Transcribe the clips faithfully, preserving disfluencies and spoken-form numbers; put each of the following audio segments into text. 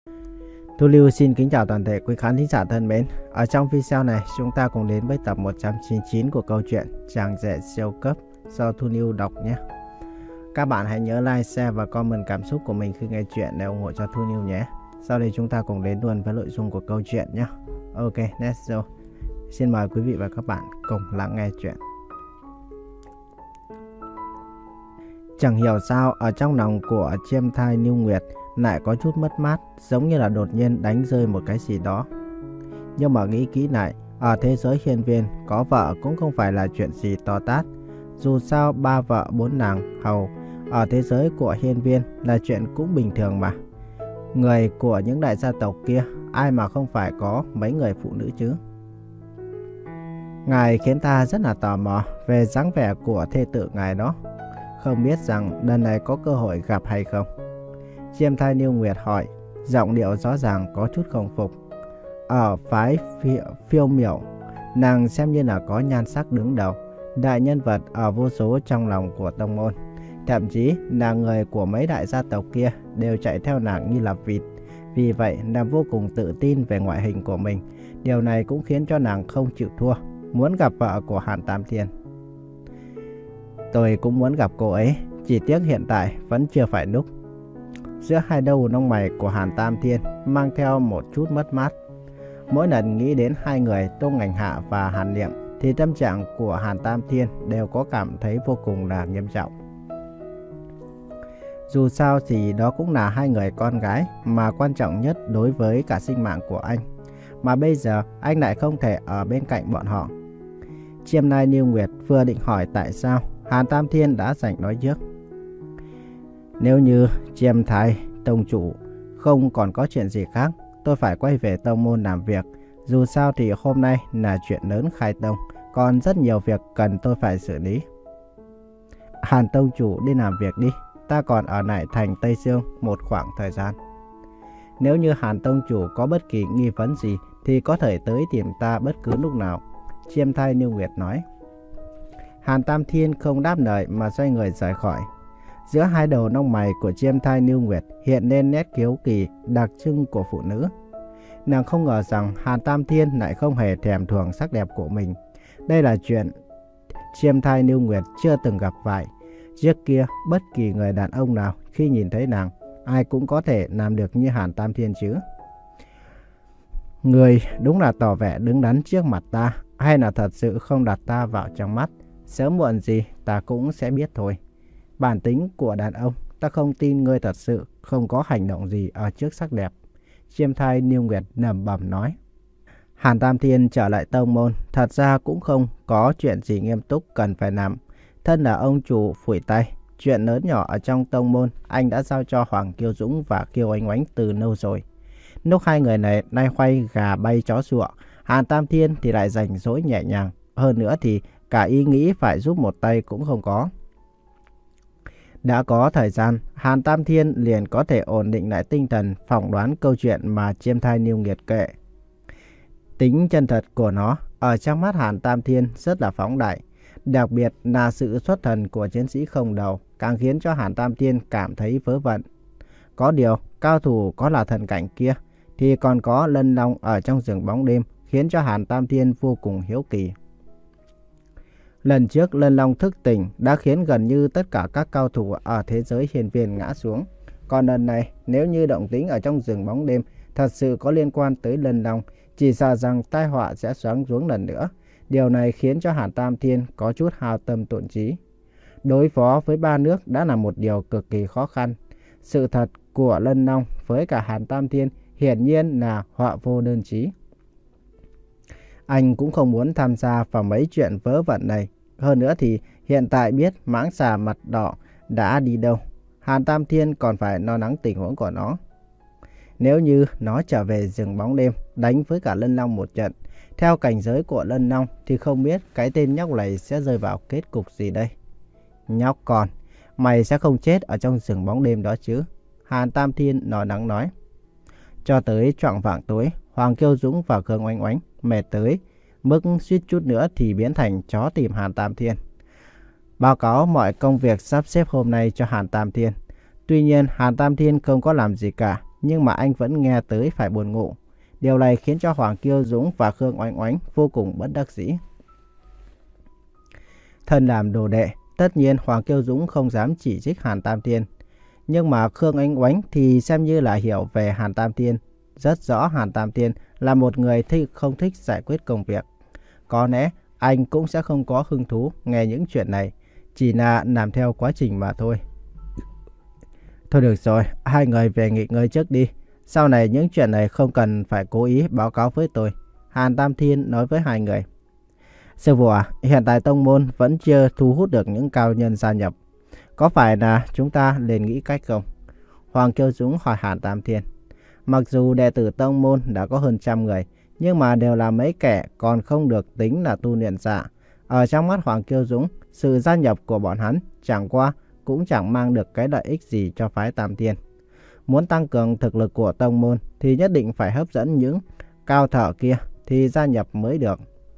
Thu Lưu xin kính chào toàn thể quý khán thính giả thân mến. Ở trong video này, chúng ta cùng đến với tập một trăm chín mươi chín của câu chuyện Chàng rể siêu cấp do Thu Lưu đọc nhé. Các bạn hãy nhớ like, share và comment cảm xúc của mình khi nghe chuyện để ủng hộ cho Thu Lưu nhé. Sau đây chúng ta cùng đến luôn với nội dung của câu chuyện nhé. Ok, let's go. Xin mời quý vị và các bạn cùng lắng nghe chuyện. Chẳng hiểu sao ở trong lòng của chiêm thai Lưu Nguyệt lại có chút mất mát, giống như là đột nhiên đánh rơi một cái gì đó. Nhưng mà nghĩ kỹ lại, ở thế giới hiên viên có vợ cũng không phải là chuyện gì to tát. Dù sao ba vợ bốn nàng hầu ở thế giới của hiên viên là chuyện cũng bình thường mà. Người của những đại gia tộc kia ai mà không phải có mấy người phụ nữ chứ. Ngài khiến ta rất là tò mò về dáng vẻ của thê tử ngài đó. Không biết rằng lần này có cơ hội gặp hay không. Chiêm thai Lưu Nguyệt hỏi, giọng điệu rõ ràng có chút không phục. Ở phái phiêu, phiêu miểu, nàng xem như là có nhan sắc đứng đầu, đại nhân vật ở vô số trong lòng của tông môn. Thậm chí là người của mấy đại gia tộc kia đều chạy theo nàng như là vịt. Vì vậy nàng vô cùng tự tin về ngoại hình của mình. Điều này cũng khiến cho nàng không chịu thua, muốn gặp vợ của Hàn Tam Thiên. Tôi cũng muốn gặp cô ấy, chỉ tiếc hiện tại vẫn chưa phải lúc. Giữa hai đầu lông mày của Hàn Tam Thiên mang theo một chút mất mát. Mỗi lần nghĩ đến hai người Tô Ngành Hạ và Hàn Niệm thì tâm trạng của Hàn Tam Thiên đều có cảm thấy vô cùng là nghiêm trọng. Dù sao thì đó cũng là hai người con gái mà quan trọng nhất đối với cả sinh mạng của anh. Mà bây giờ anh lại không thể ở bên cạnh bọn họ. Chiêm thai Lưu Nguyệt vừa định hỏi tại sao, Hàn Tam Thiên đã giành nói trước. Nếu như chiêm thai tông chủ không còn có chuyện gì khác, tôi phải quay về tông môn làm việc. Dù sao thì hôm nay là chuyện lớn khai tông, còn rất nhiều việc cần tôi phải xử lý. Hàn tông chủ đi làm việc đi, ta còn ở lại thành Tây Dương một khoảng thời gian. Nếu như Hàn tông chủ có bất kỳ nghi vấn gì thì có thể tới tìm ta bất cứ lúc nào, Chiêm thai Lưu Nguyệt nói. Hàn Tam Thiên không đáp lời mà xoay người rời khỏi. Giữa hai đầu lông mày của chiêm thai Lưu Nguyệt hiện lên nét kiêu kỳ đặc trưng của phụ nữ. Nàng không ngờ rằng Hàn Tam Thiên lại không hề thèm thuồng sắc đẹp của mình. Đây là chuyện chiêm thai Lưu Nguyệt chưa từng gặp phải. Trước kia bất kỳ người đàn ông nào khi nhìn thấy nàng, ai cũng có thể làm được như Hàn Tam Thiên chứ. Người đúng là tỏ vẻ đứng đắn trước mặt ta, hay là thật sự không đặt ta vào trong mắt. Sớm muộn gì ta cũng sẽ biết thôi. Bản tính của đàn ông, ta không tin ngươi thật sự không có hành động gì ở trước sắc đẹp. Chiêm thai Lưu Nguyệt lẩm bẩm nói. Hàn Tam Thiên trở lại tông môn, thật ra cũng không có chuyện gì nghiêm túc cần phải làm. Thân là ông chủ phủi tay, chuyện lớn nhỏ ở trong tông môn anh đã giao cho Hoàng Kiêu Dũng và Kiêu Oanh Oánh từ lâu rồi. Lúc hai người này nay khoay gà bay chó sủa, Hàn Tam Thiên thì lại rảnh rỗi nhẹ nhàng. Hơn nữa thì cả ý nghĩ phải giúp một tay cũng không có. Đã có thời gian, Hàn Tam Thiên liền có thể ổn định lại tinh thần phỏng đoán câu chuyện mà chiêm thai Lưu Nguyệt kể. Tính chân thật của nó ở trong mắt Hàn Tam Thiên rất là phóng đại. Đặc biệt là sự xuất thần của chiến sĩ không đầu càng khiến cho Hàn Tam Thiên cảm thấy vớ vẩn. Có điều, cao thủ có là thần cảnh kia thì còn có Lân Long ở trong rừng bóng đêm khiến cho Hàn Tam Thiên vô cùng hiếu kỳ. Lần trước Lân Long thức tỉnh đã khiến gần như tất cả các cao thủ ở thế giới hiên viên ngã xuống. Còn lần này nếu như động tĩnh ở trong rừng bóng đêm thật sự có liên quan tới Lân Long, chỉ sợ rằng tai họa sẽ giáng xuống lần nữa. Điều này khiến cho Hàn Tam Thiên có chút hao tâm tổn trí. Đối phó với ba nước đã là một điều cực kỳ khó khăn. Sự thật của Lân Long với cả Hàn Tam Thiên hiển nhiên là họa vô đơn chí. Anh cũng không muốn tham gia vào mấy chuyện vớ vẩn này. Hơn nữa thì hiện tại biết mãng xà mặt đỏ đã đi đâu, Hàn Tam Thiên còn phải lo lắng tình huống của nó. Nếu như nó trở về rừng bóng đêm đánh với cả Lân Long một trận, theo cảnh giới của Lân Long thì không biết cái tên nhóc này sẽ rơi vào kết cục gì đây. Nhóc con, mày sẽ không chết ở trong rừng bóng đêm đó chứ, Hàn Tam Thiên lo lắng nói. Cho tới choạng vạng tối, Hoàng Kiêu Dũng và Cường Oanh Oánh mệt tới mức suýt chút nữa thì biến thành chó tìm Hàn Tam Thiên. Báo cáo mọi công việc sắp xếp hôm nay cho Hàn Tam Thiên. Tuy nhiên Hàn Tam Thiên không có làm gì cả, nhưng mà anh vẫn nghe tới phải buồn ngủ. Điều này khiến cho Hoàng Kiêu Dũng và Khương Oánh Oánh vô cùng bất đắc dĩ. Thân làm đồ đệ, tất nhiên Hoàng Kiêu Dũng không dám chỉ trích Hàn Tam Thiên. Nhưng mà Khương Oánh Oánh thì xem như là hiểu về Hàn Tam Thiên. Rất rõ Hàn Tam Thiên là một người thích, không thích giải quyết công việc. Có lẽ anh cũng sẽ không có hứng thú nghe những chuyện này, chỉ là làm theo quá trình mà thôi. Thôi được rồi, hai người về nghỉ ngơi trước đi. Sau này những chuyện này không cần phải cố ý báo cáo với tôi. Hàn Tam Thiên nói với hai người. Sư phụ à, hiện tại tông môn vẫn chưa thu hút được những cao nhân gia nhập. Có phải là chúng ta nên nghĩ cách không? Hoàng Kiêu Dũng hỏi Hàn Tam Thiên. Mặc dù đệ tử tông môn đã có hơn trăm người, nhưng mà đều là mấy kẻ còn không được tính là tu luyện giả. Ở trong mắt Hoàng Kiêu Dũng, sự gia nhập của bọn hắn chẳng qua cũng chẳng mang được cái lợi ích gì cho phái Tam Thiên. Muốn tăng cường thực lực của tông môn thì nhất định phải hấp dẫn những cao thợ kia thì gia nhập mới được.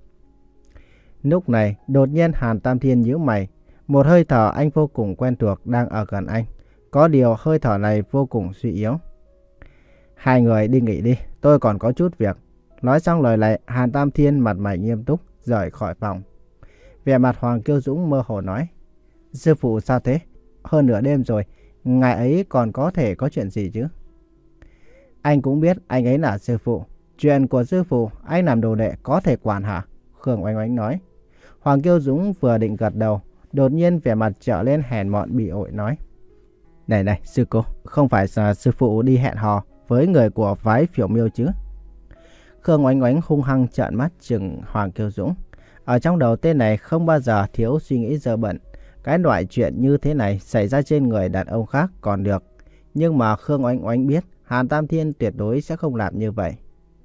Lúc này, đột nhiên Hàn Tam Thiên nhíu mày. Một hơi thở anh vô cùng quen thuộc đang ở gần anh. Có điều hơi thở này vô cùng suy yếu. Hai người đi nghỉ đi, tôi còn có chút việc. Nói xong lời này, Hàn Tam Thiên mặt mày nghiêm túc rời khỏi phòng. Vẻ mặt Hoàng Kiêu Dũng mơ hồ nói. Sư phụ sao thế? Hơn nửa đêm rồi, ngài ấy còn có thể có chuyện gì chứ? Anh cũng biết anh ấy là sư phụ. Chuyện của sư phụ anh làm đồ đệ có thể quản hả? Khương Oánh Oánh nói. Hoàng Kiêu Dũng vừa định gật đầu, đột nhiên vẻ mặt trở lên hèn mọn bỉ ổi nói. Này này sư cô, không phải là sư phụ đi hẹn hò với người của phái Phiểu Miêu chứ? Khương Oánh Oánh hung hăng trợn mắt chừng Hoàng Kiêu Dũng. Ở trong đầu tên này không bao giờ thiếu suy nghĩ dơ bẩn. Cái loại chuyện như thế này xảy ra trên người đàn ông khác còn được. Nhưng mà Khương Oánh Oánh biết Hàn Tam Thiên tuyệt đối sẽ không làm như vậy.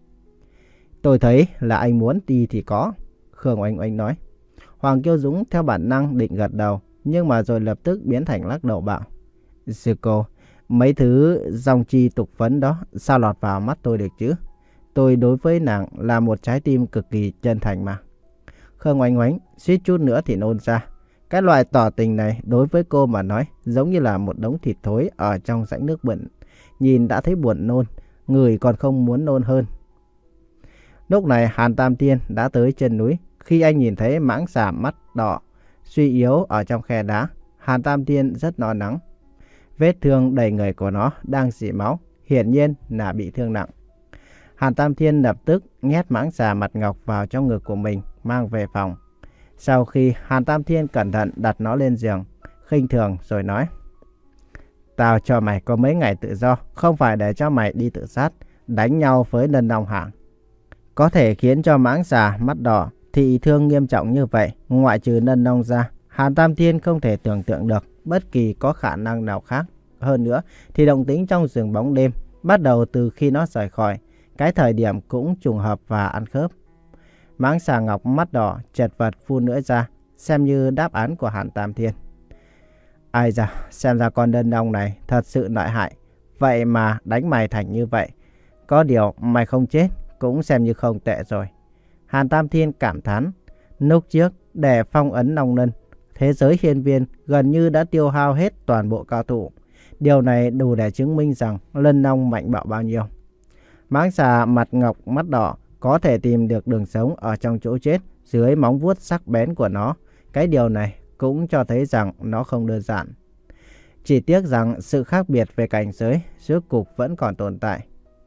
Tôi thấy là anh muốn đi thì có. Khương Oánh Oánh nói. Hoàng Kiêu Dũng theo bản năng định gật đầu, nhưng mà rồi lập tức biến thành lắc đầu bảo. Sư cô, mấy thứ dòng chi tục phấn đó sao lọt vào mắt tôi được chứ? Tôi đối với nàng là một trái tim cực kỳ chân thành mà. Khương Oánh Oánh suýt chút nữa thì nôn ra. Cái loại tỏ tình này đối với cô mà nói giống như là một đống thịt thối ở trong rãnh nước bẩn. Nhìn đã thấy buồn nôn, người còn không muốn nôn hơn. Lúc này Hàn Tam Thiên đã tới chân núi. Khi anh nhìn thấy mãng xà mắt đỏ suy yếu ở trong khe đá, Hàn Tam Thiên rất lo lắng. Vết thương đầy người của nó đang rỉ máu, hiển nhiên là bị thương nặng. Hàn Tam Thiên lập tức nhét mãng xà mặt ngọc vào trong ngực của mình, mang về phòng. Sau khi Hàn Tam Thiên cẩn thận đặt nó lên giường, khinh thường rồi nói. Tao cho mày có mấy ngày tự do, không phải để cho mày đi tự sát, đánh nhau với Lân Long hạng. Có thể khiến cho mãng xà mắt đỏ thị thương nghiêm trọng như vậy, ngoại trừ Lân Long ra, Hàn Tam Thiên không thể tưởng tượng được bất kỳ có khả năng nào khác. Hơn nữa thì động tĩnh trong rừng bóng đêm bắt đầu từ khi nó rời khỏi, cái thời điểm cũng trùng hợp và ăn khớp. Mãng xà ngọc mắt đỏ chật vật phun nữa ra, xem như đáp án của Hàn Tam Thiên. Ai da, xem ra con Lân Long này thật sự lợi hại, vậy mà đánh mày thành như vậy. Có điều mày không chết cũng xem như không tệ rồi. Hàn Tam Thiên cảm thán. Lúc trước để phong ấn Long Lân, thế giới hiên viên gần như đã tiêu hao hết toàn bộ cao thủ. Điều này đủ để chứng minh rằng Lân Long mạnh bạo bao nhiêu. Mãng xà mặt ngọc mắt đỏ có thể tìm được đường sống ở trong chỗ chết dưới móng vuốt sắc bén của nó. Cái điều này cũng cho thấy rằng nó không đơn giản. Chỉ tiếc rằng sự khác biệt về cảnh giới rốt cục vẫn còn tồn tại.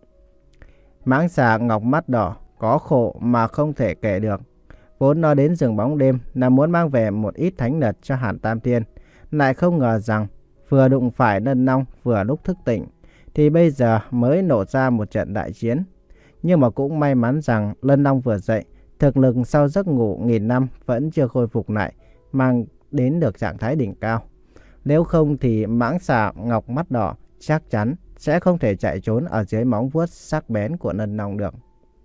Mãng xà ngọc mắt đỏ có khổ mà không thể kể được. Vốn nó đến rừng bóng đêm là muốn mang về một ít thánh lực cho Hàn Tam Thiên, lại không ngờ rằng vừa đụng phải Lân Long vừa lúc thức tỉnh, thì bây giờ mới nổ ra một trận đại chiến. Nhưng mà cũng may mắn rằng Lân Long vừa dậy, thực lực sau giấc ngủ nghìn năm vẫn chưa khôi phục lại, mang đến được trạng thái đỉnh cao. Nếu không thì mãng xà ngọc mắt đỏ chắc chắn sẽ không thể chạy trốn ở dưới móng vuốt sắc bén của Lân Long được.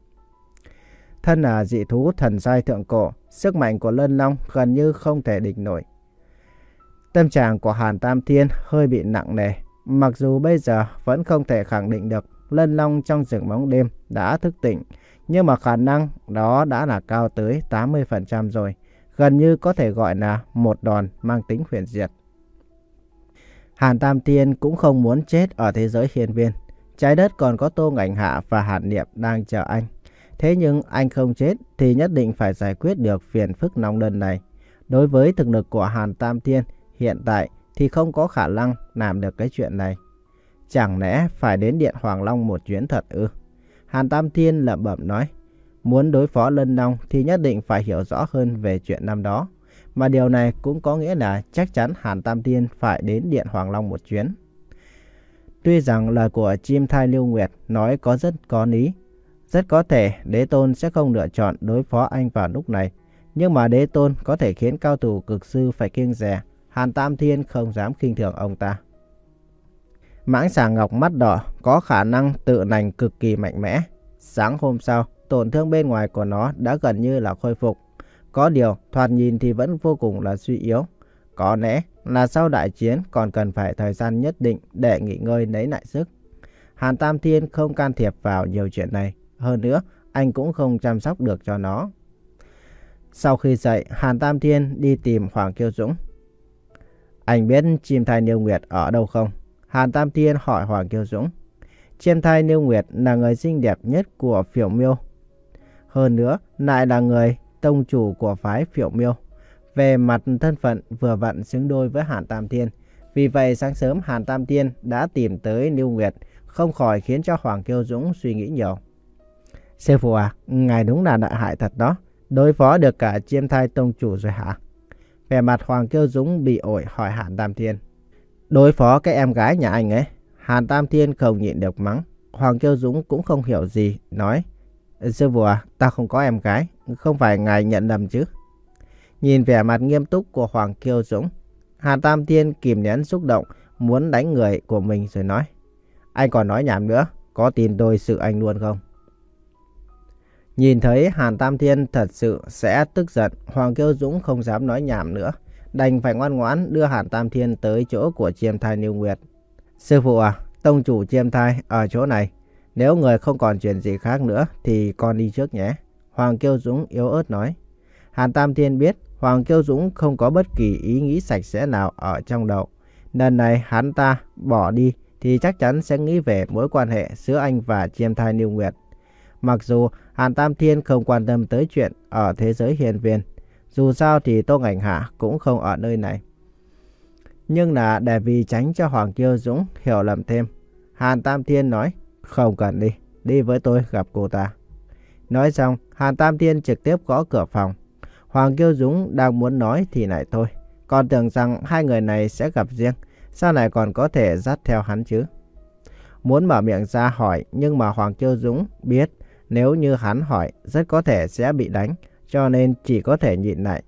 Thân là dị thú thần giai thượng cổ, sức mạnh của Lân Long gần như không thể địch nổi. Tâm trạng của Hàn Tam Thiên hơi bị nặng nề. Mặc dù bây giờ vẫn không thể khẳng định được Lân Long trong rừng bóng đêm đã thức tỉnh, nhưng mà khả năng đó đã là cao tới tám mươi phần trăm rồi, gần như có thể gọi là một đòn mang tính hủy diệt. Hàn Tam Thiên cũng không muốn chết ở thế giới hiên viên. Trái đất còn có Tô Ngạnh Hạ và Hàn Niệm đang chờ anh. Thế nhưng anh không chết thì nhất định phải giải quyết được phiền phức nong đần này. Đối với thực lực của Hàn Tam Thiên hiện tại thì không có khả năng làm được cái chuyện này. Chẳng lẽ phải đến Điện Hoàng Long một chuyến thật ư? Hàn Tam Thiên lẩm bẩm nói. Muốn đối phó Lân Long thì nhất định phải hiểu rõ hơn về chuyện năm đó. Mà điều này cũng có nghĩa là chắc chắn Hàn Tam Thiên phải đến Điện Hoàng Long một chuyến. Tuy rằng lời của Chim Thai Lưu Nguyệt nói có rất có lý. Rất có thể Đế Tôn sẽ không lựa chọn đối phó anh vào lúc này. Nhưng mà Đế Tôn có thể khiến cao thủ cực sư phải kiêng dè. Hàn Tam Thiên không dám khinh thường ông ta. Mãng xà ngọc mắt đỏ có khả năng tự lành cực kỳ mạnh mẽ. Sáng hôm sau, tổn thương bên ngoài của nó đã gần như là khôi phục. Có điều, thoạt nhìn thì vẫn vô cùng là suy yếu. Có lẽ là sau đại chiến còn cần phải thời gian nhất định để nghỉ ngơi lấy lại sức. Hàn Tam Thiên không can thiệp vào nhiều chuyện này. Hơn nữa, anh cũng không chăm sóc được cho nó. Sau khi dậy, Hàn Tam Thiên đi tìm Hoàng Kiêu Dũng. Anh biết Chim Thai Niêu Nguyệt ở đâu không? Hàn Tam Thiên hỏi Hoàng Kiêu Dũng. Chim Thai Niêu Nguyệt là người xinh đẹp nhất của Phiểu Miêu. Hơn nữa, lại là người tông chủ của phái Phiểu Miêu. Về mặt thân phận vừa vặn xứng đôi với Hàn Tam Thiên. Vì vậy sáng sớm Hàn Tam Thiên đã tìm tới Niêu Nguyệt, không khỏi khiến cho Hoàng Kiêu Dũng suy nghĩ nhiều. Sư phụ à, ngài đúng là đại hại thật đó. Đối phó được cả Chiêm Thai tông chủ rồi hả? Về mặt Hoàng Kiêu Dũng bị ổi hỏi Hàn Tam Thiên. Đối phó cái em gái nhà anh ấy. Hàn Tam Thiên không nhịn được mắng. Hoàng Kiêu Dũng cũng không hiểu gì, nói. Sư phụ à, ta không có em gái, không phải ngài nhận lầm chứ? Nhìn vẻ mặt nghiêm túc của Hoàng Kiêu Dũng, Hàn Tam Thiên kìm nén xúc động, muốn đánh người của mình rồi nói. Anh còn nói nhảm nữa, có tin tôi sự anh luôn không? Nhìn thấy Hàn Tam Thiên thật sự sẽ tức giận, Hoàng Kiêu Dũng không dám nói nhảm nữa, đành phải ngoan ngoãn đưa Hàn Tam Thiên tới chỗ của Chiêm Thai Niêu Nguyệt. Sư phụ à, tông chủ Chiêm Thai ở chỗ này, nếu người không còn chuyện gì khác nữa thì con đi trước nhé. Hoàng Kiêu Dũng yếu ớt nói. Hàn Tam Thiên biết Hoàng Kiêu Dũng không có bất kỳ ý nghĩ sạch sẽ nào ở trong đầu. Lần này hắn ta bỏ đi thì chắc chắn sẽ nghĩ về mối quan hệ giữa anh và Chiêm Thai Niêu Nguyệt. Mặc dù Hàn Tam Thiên không quan tâm tới chuyện ở thế giới hiền viên, dù sao thì Tô Ngạnh Hạ cũng không ở nơi này. Nhưng là để vì tránh cho Hoàng Kiêu Dũng hiểu lầm thêm, Hàn Tam Thiên nói, không cần đi, đi với tôi gặp cô ta. Nói xong, Hàn Tam Thiên trực tiếp gõ cửa phòng. Hoàng Kiêu Dũng đang muốn nói thì lại thôi, còn tưởng rằng hai người này sẽ gặp riêng, sao lại còn có thể dắt theo hắn chứ? Muốn mở miệng ra hỏi, nhưng mà Hoàng Kiêu Dũng biết nếu như hắn hỏi rất có thể sẽ bị đánh, cho nên chỉ có thể nhịn lại.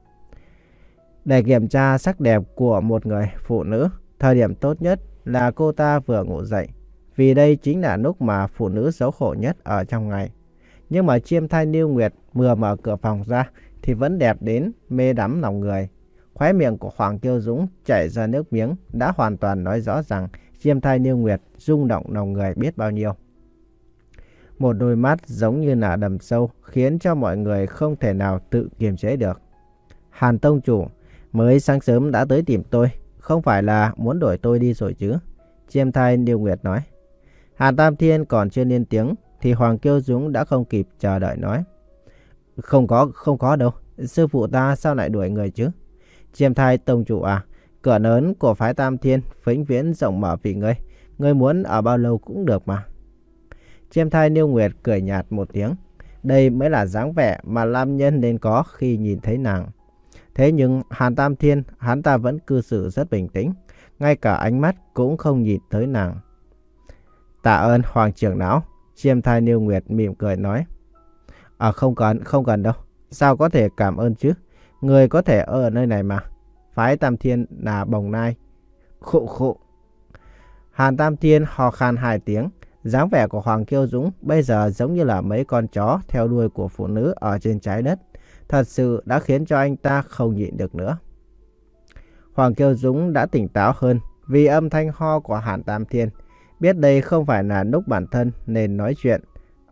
Để kiểm tra sắc đẹp của một người phụ nữ, thời điểm tốt nhất là cô ta vừa ngủ dậy, vì đây chính là lúc mà phụ nữ xấu khổ nhất ở trong ngày. Nhưng mà Chiêm Thai Niêu Nguyệt vừa mở cửa phòng ra thì vẫn đẹp đến mê đắm lòng người. Khóe miệng của Hoàng Kiêu Dũng chảy ra nước miếng đã hoàn toàn nói rõ rằng Chiêm Thai Niêu Nguyệt rung động lòng người biết bao nhiêu. Một đôi mắt giống như là đầm sâu khiến cho mọi người không thể nào tự kiềm chế được. Hàn tông chủ mới sáng sớm đã tới tìm tôi, không phải là muốn đuổi tôi đi rồi chứ? Chiêm Thai Niêu Nguyệt nói. Hàn Tam Thiên còn chưa lên tiếng thì Hoàng Kiêu Dũng đã không kịp chờ đợi nói. Không có, không có đâu. Sư phụ ta sao lại đuổi người chứ? Chiêm Thai tông chủ à, cửa lớn của phái Tam Thiên vĩnh viễn rộng mở vì ngươi. Ngươi muốn ở bao lâu cũng được mà. Chiêm Thai Niêu Nguyệt cười nhạt một tiếng. Đây mới là dáng vẻ mà nam nhân nên có khi nhìn thấy nàng. Thế nhưng Hàn Tam Thiên, hắn ta vẫn cư xử rất bình tĩnh, ngay cả ánh mắt cũng không nhìn tới nàng. Tạ ơn Hoàng trưởng lão. Chiêm Thai Niêu Nguyệt mỉm cười nói. À không cần, không cần đâu. Sao có thể cảm ơn chứ? Người có thể ở nơi này mà. Phái Tam Thiên là bồng nai. Khụ khụ. Hàn Tam Thiên ho khan hai tiếng. Dáng vẻ của Hoàng Kiêu Dũng bây giờ giống như là mấy con chó theo đuôi của phụ nữ ở trên trái đất. Thật sự đã khiến cho anh ta không nhịn được nữa. Hoàng Kiêu Dũng đã tỉnh táo hơn vì âm thanh ho của Hàn Tam Thiên. Biết đây không phải là lúc bản thân nên nói chuyện.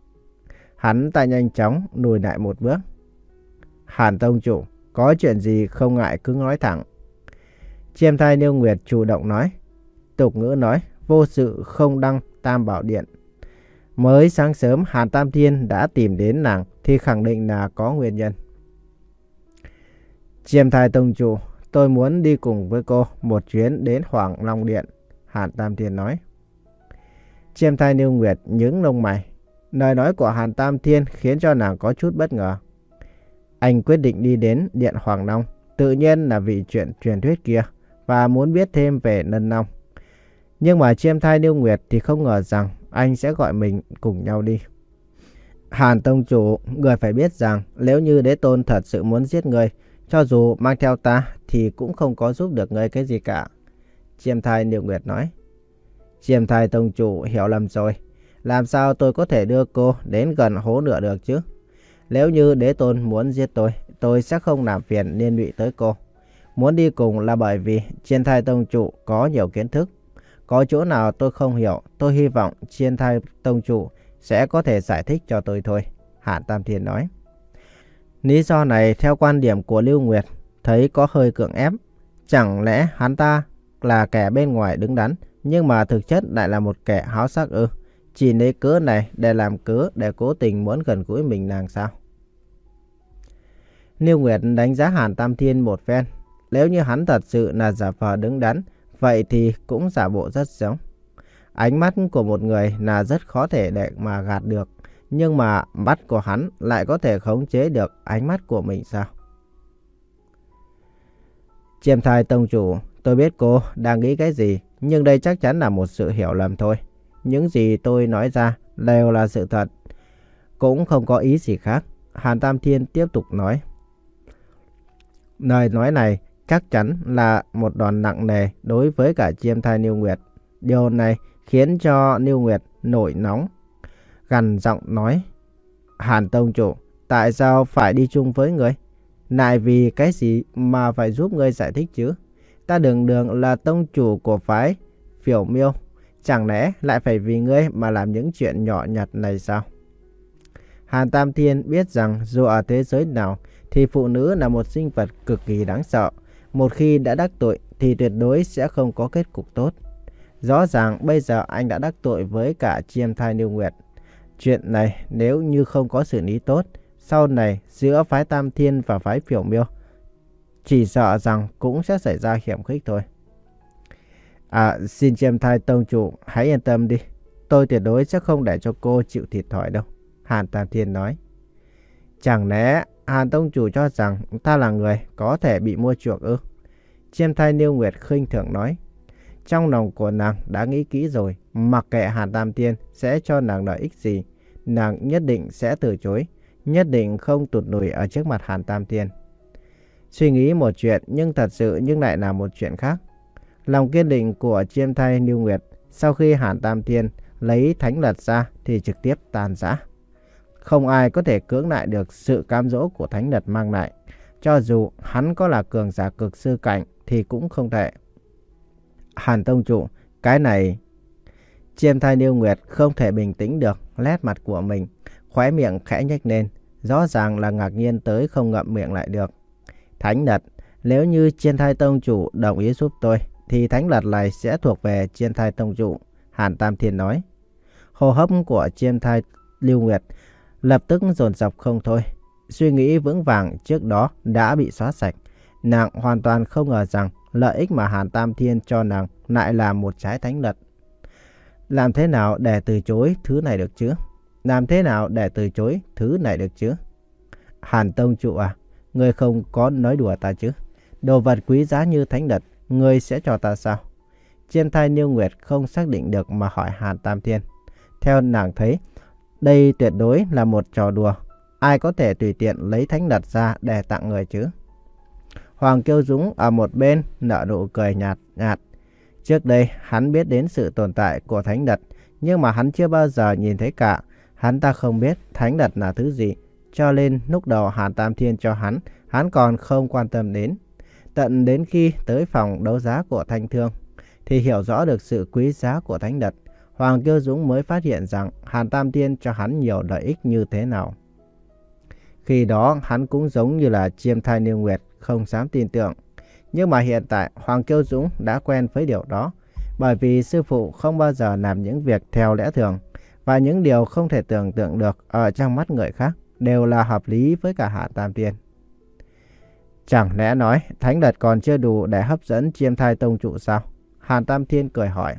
Hắn ta nhanh chóng lùi lại một bước. Hàn tông chủ, có chuyện gì không ngại cứ nói thẳng. Chiêm Thai Niêu Nguyệt chủ động nói. Tục ngữ nói, vô sự không đăng Tam Bảo Điện. Mới sáng sớm Hàn Tam Thiên đã tìm đến nàng thì khẳng định là có nguyên nhân. Chiêm Thai Tông Chủ, tôi muốn đi cùng với cô một chuyến đến Hoàng Long Điện, Hàn Tam Thiên nói. Chiêm Thai Niêu Nguyệt nhướng lông mày. Lời nói của Hàn Tam Thiên khiến cho nàng có chút bất ngờ. Anh quyết định đi đến Điện Hoàng Long, tự nhiên là vì chuyện truyền thuyết kia và muốn biết thêm về Nân Long. Nhưng mà Chiêm Thai Niêu Nguyệt thì không ngờ rằng anh sẽ gọi mình cùng nhau đi. Hàn Tông Chủ, người phải biết rằng nếu như Đế Tôn thật sự muốn giết người, cho dù mang theo ta thì cũng không có giúp được người cái gì cả. Chiêm Thai Niêu Nguyệt nói. Chiêm Thai Tông Chủ hiểu lầm rồi. Làm sao tôi có thể đưa cô đến gần hố lửa được chứ? Nếu như Đế Tôn muốn giết tôi, tôi sẽ không làm phiền liên lụy tới cô. Muốn đi cùng là bởi vì Chiêm Thai Tông Chủ có nhiều kiến thức. Có chỗ nào tôi không hiểu, tôi hy vọng Chiêm Thai Tông Chủ sẽ có thể giải thích cho tôi thôi, Hàn Tam Thiên nói. Lý do này theo quan điểm của Lưu Nguyệt thấy có hơi cưỡng ép. Chẳng lẽ hắn ta là kẻ bên ngoài đứng đắn, nhưng mà thực chất lại là một kẻ háo sắc ư? Chỉ lấy cớ này để làm cớ để cố tình muốn gần gũi mình nàng sao? Lưu Nguyệt đánh giá Hàn Tam Thiên một phen. Nếu như hắn thật sự là giả vờ đứng đắn, vậy thì cũng giả bộ rất giống. Ánh mắt của một người là rất khó thể để mà gạt được. Nhưng mà mắt của hắn lại có thể khống chế được ánh mắt của mình sao? Chiêm Thai Tông Chủ, tôi biết cô đang nghĩ cái gì, nhưng đây chắc chắn là một sự hiểu lầm thôi. Những gì tôi nói ra đều là sự thật, cũng không có ý gì khác. Hàn Tam Thiên tiếp tục nói. Lời nói này chắc chắn là một đòn nặng nề đối với cả Chiêm Thai Niêu Nguyệt. Điều này khiến cho Niêu Nguyệt nổi nóng, gằn giọng nói. Hàn Tông Chủ, tại sao phải đi chung với người? Lại vì cái gì mà phải giúp ngươi giải thích chứ? Ta đường đường là tông chủ của phái Phiểu Miêu, chẳng lẽ lại phải vì ngươi mà làm những chuyện nhỏ nhặt này sao? Hàn Tam Thiên biết rằng dù ở thế giới nào thì phụ nữ là một sinh vật cực kỳ đáng sợ. Một khi đã đắc tội thì tuyệt đối sẽ không có kết cục tốt. Rõ ràng bây giờ anh đã đắc tội với cả Chiêm Thai Niêu Nguyệt. Chuyện này nếu như không có xử lý tốt, sau này giữa phái Tam Thiên và phái Phiểu Miêu chỉ sợ rằng cũng sẽ xảy ra hiểm khích thôi. À, xin Chiêm Thai Tông Chủ hãy yên tâm đi. Tôi tuyệt đối sẽ không để cho cô chịu thiệt thòi đâu, Hàn Tam Thiên nói. Chẳng lẽ Hàn Tông Chủ cho rằng ta là người có thể bị mua chuộc ư? Chiêm Thai Niêu Nguyệt khinh thường nói. Trong lòng của nàng đã nghĩ kỹ rồi, mặc kệ Hàn Tam Thiên sẽ cho nàng lợi ích gì, nàng nhất định sẽ từ chối, nhất định không tụt lùi ở trước mặt Hàn Tam Thiên. Suy nghĩ một chuyện nhưng thật sự nhưng lại là một chuyện khác. Lòng kiên định của Chiêm Thai Niêu Nguyệt sau khi Hàn Tam Thiên lấy thánh lật ra thì trực tiếp tan rã. Không ai có thể cưỡng lại được sự cám dỗ của thánh lật mang lại. Cho dù hắn có là cường giả cực sư cảnh thì cũng không thể. Hàn Tông Chủ, cái này... Chiêm Thai Niêu Nguyệt không thể bình tĩnh được nét mặt của mình, khóe miệng khẽ nhếch lên, rõ ràng là ngạc nhiên tới không ngậm miệng lại được. Thánh lật, nếu như Chiêm Thai Tông Chủ đồng ý giúp tôi thì thánh lật này sẽ thuộc về Chiêm Thai Tông Chủ, Hàn Tam Thiên nói. Hô hấp của Chiêm Thai Niêu Nguyệt lập tức dồn dập không thôi. Suy nghĩ vững vàng trước đó đã bị xóa sạch. Nàng hoàn toàn không ngờ rằng lợi ích mà Hàn Tam Thiên cho nàng lại là một trái thánh lật. Làm thế nào để từ chối thứ này được chứ? Làm thế nào để từ chối thứ này được chứ? Hàn Tông Chủ à, ngươi không có nói đùa ta chứ? Đồ vật quý giá như thánh lật, ngươi sẽ cho ta sao? Chiêm Thai Niêu Nguyệt không xác định được mà hỏi Hàn Tam Thiên. Theo nàng thấy, đây tuyệt đối là một trò đùa. Ai có thể tùy tiện lấy thánh lật ra để tặng người chứ? Hoàng Kiêu Dũng ở một bên nở nụ cười nhạt nhạt. Trước đây hắn biết đến sự tồn tại của thánh lật, nhưng mà hắn chưa bao giờ nhìn thấy cả. Hắn ta không biết thánh lật là thứ gì, cho nên lúc đầu Hàn Tam Thiên cho hắn, hắn còn không quan tâm đến. Tận đến khi tới phòng đấu giá của Thanh Thương thì hiểu rõ được sự quý giá của thánh lật, Hoàng Kiêu Dũng mới phát hiện rằng Hàn Tam Thiên cho hắn nhiều lợi ích như thế nào. Khi đó hắn cũng giống như là Chiêm Thai Niêu Nguyệt, không dám tin tưởng. Nhưng mà hiện tại Hoàng Kiêu Dũng đã quen với điều đó. Bởi vì sư phụ không bao giờ làm những việc theo lẽ thường, và những điều không thể tưởng tượng được ở trong mắt người khác đều là hợp lý với cả Hạ Tam Thiên. Chẳng lẽ nói thánh đật còn chưa đủ để hấp dẫn Chiêm Thai tông chủ sao? Hạ Tam Thiên cười hỏi.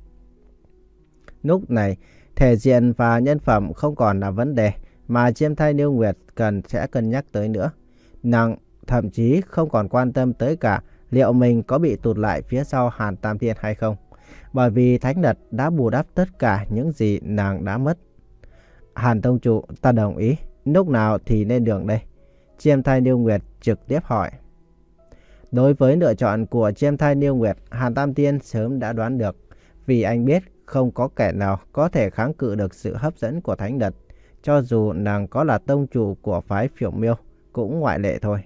Lúc này, thể diện và nhân phẩm không còn là vấn đề mà Chiêm Thai Niêu Nguyệt cần sẽ cân nhắc tới nữa. Nàng thậm chí không còn quan tâm tới cả liệu mình có bị tụt lại phía sau Hàn Tam Thiên hay không. Bởi vì thánh đật đã bù đắp tất cả những gì nàng đã mất. Hàn tông chủ, ta đồng ý. Lúc nào thì lên đường đây? Chiêm Thai Niêu Nguyệt trực tiếp hỏi. Đối với lựa chọn của Chiêm Thai Niêu Nguyệt, Hàn Tam Thiên sớm đã đoán được. Vì anh biết không có kẻ nào có thể kháng cự được sự hấp dẫn của thánh đật. Cho dù nàng có là tông chủ của phái Phiểu Miêu, cũng ngoại lệ thôi.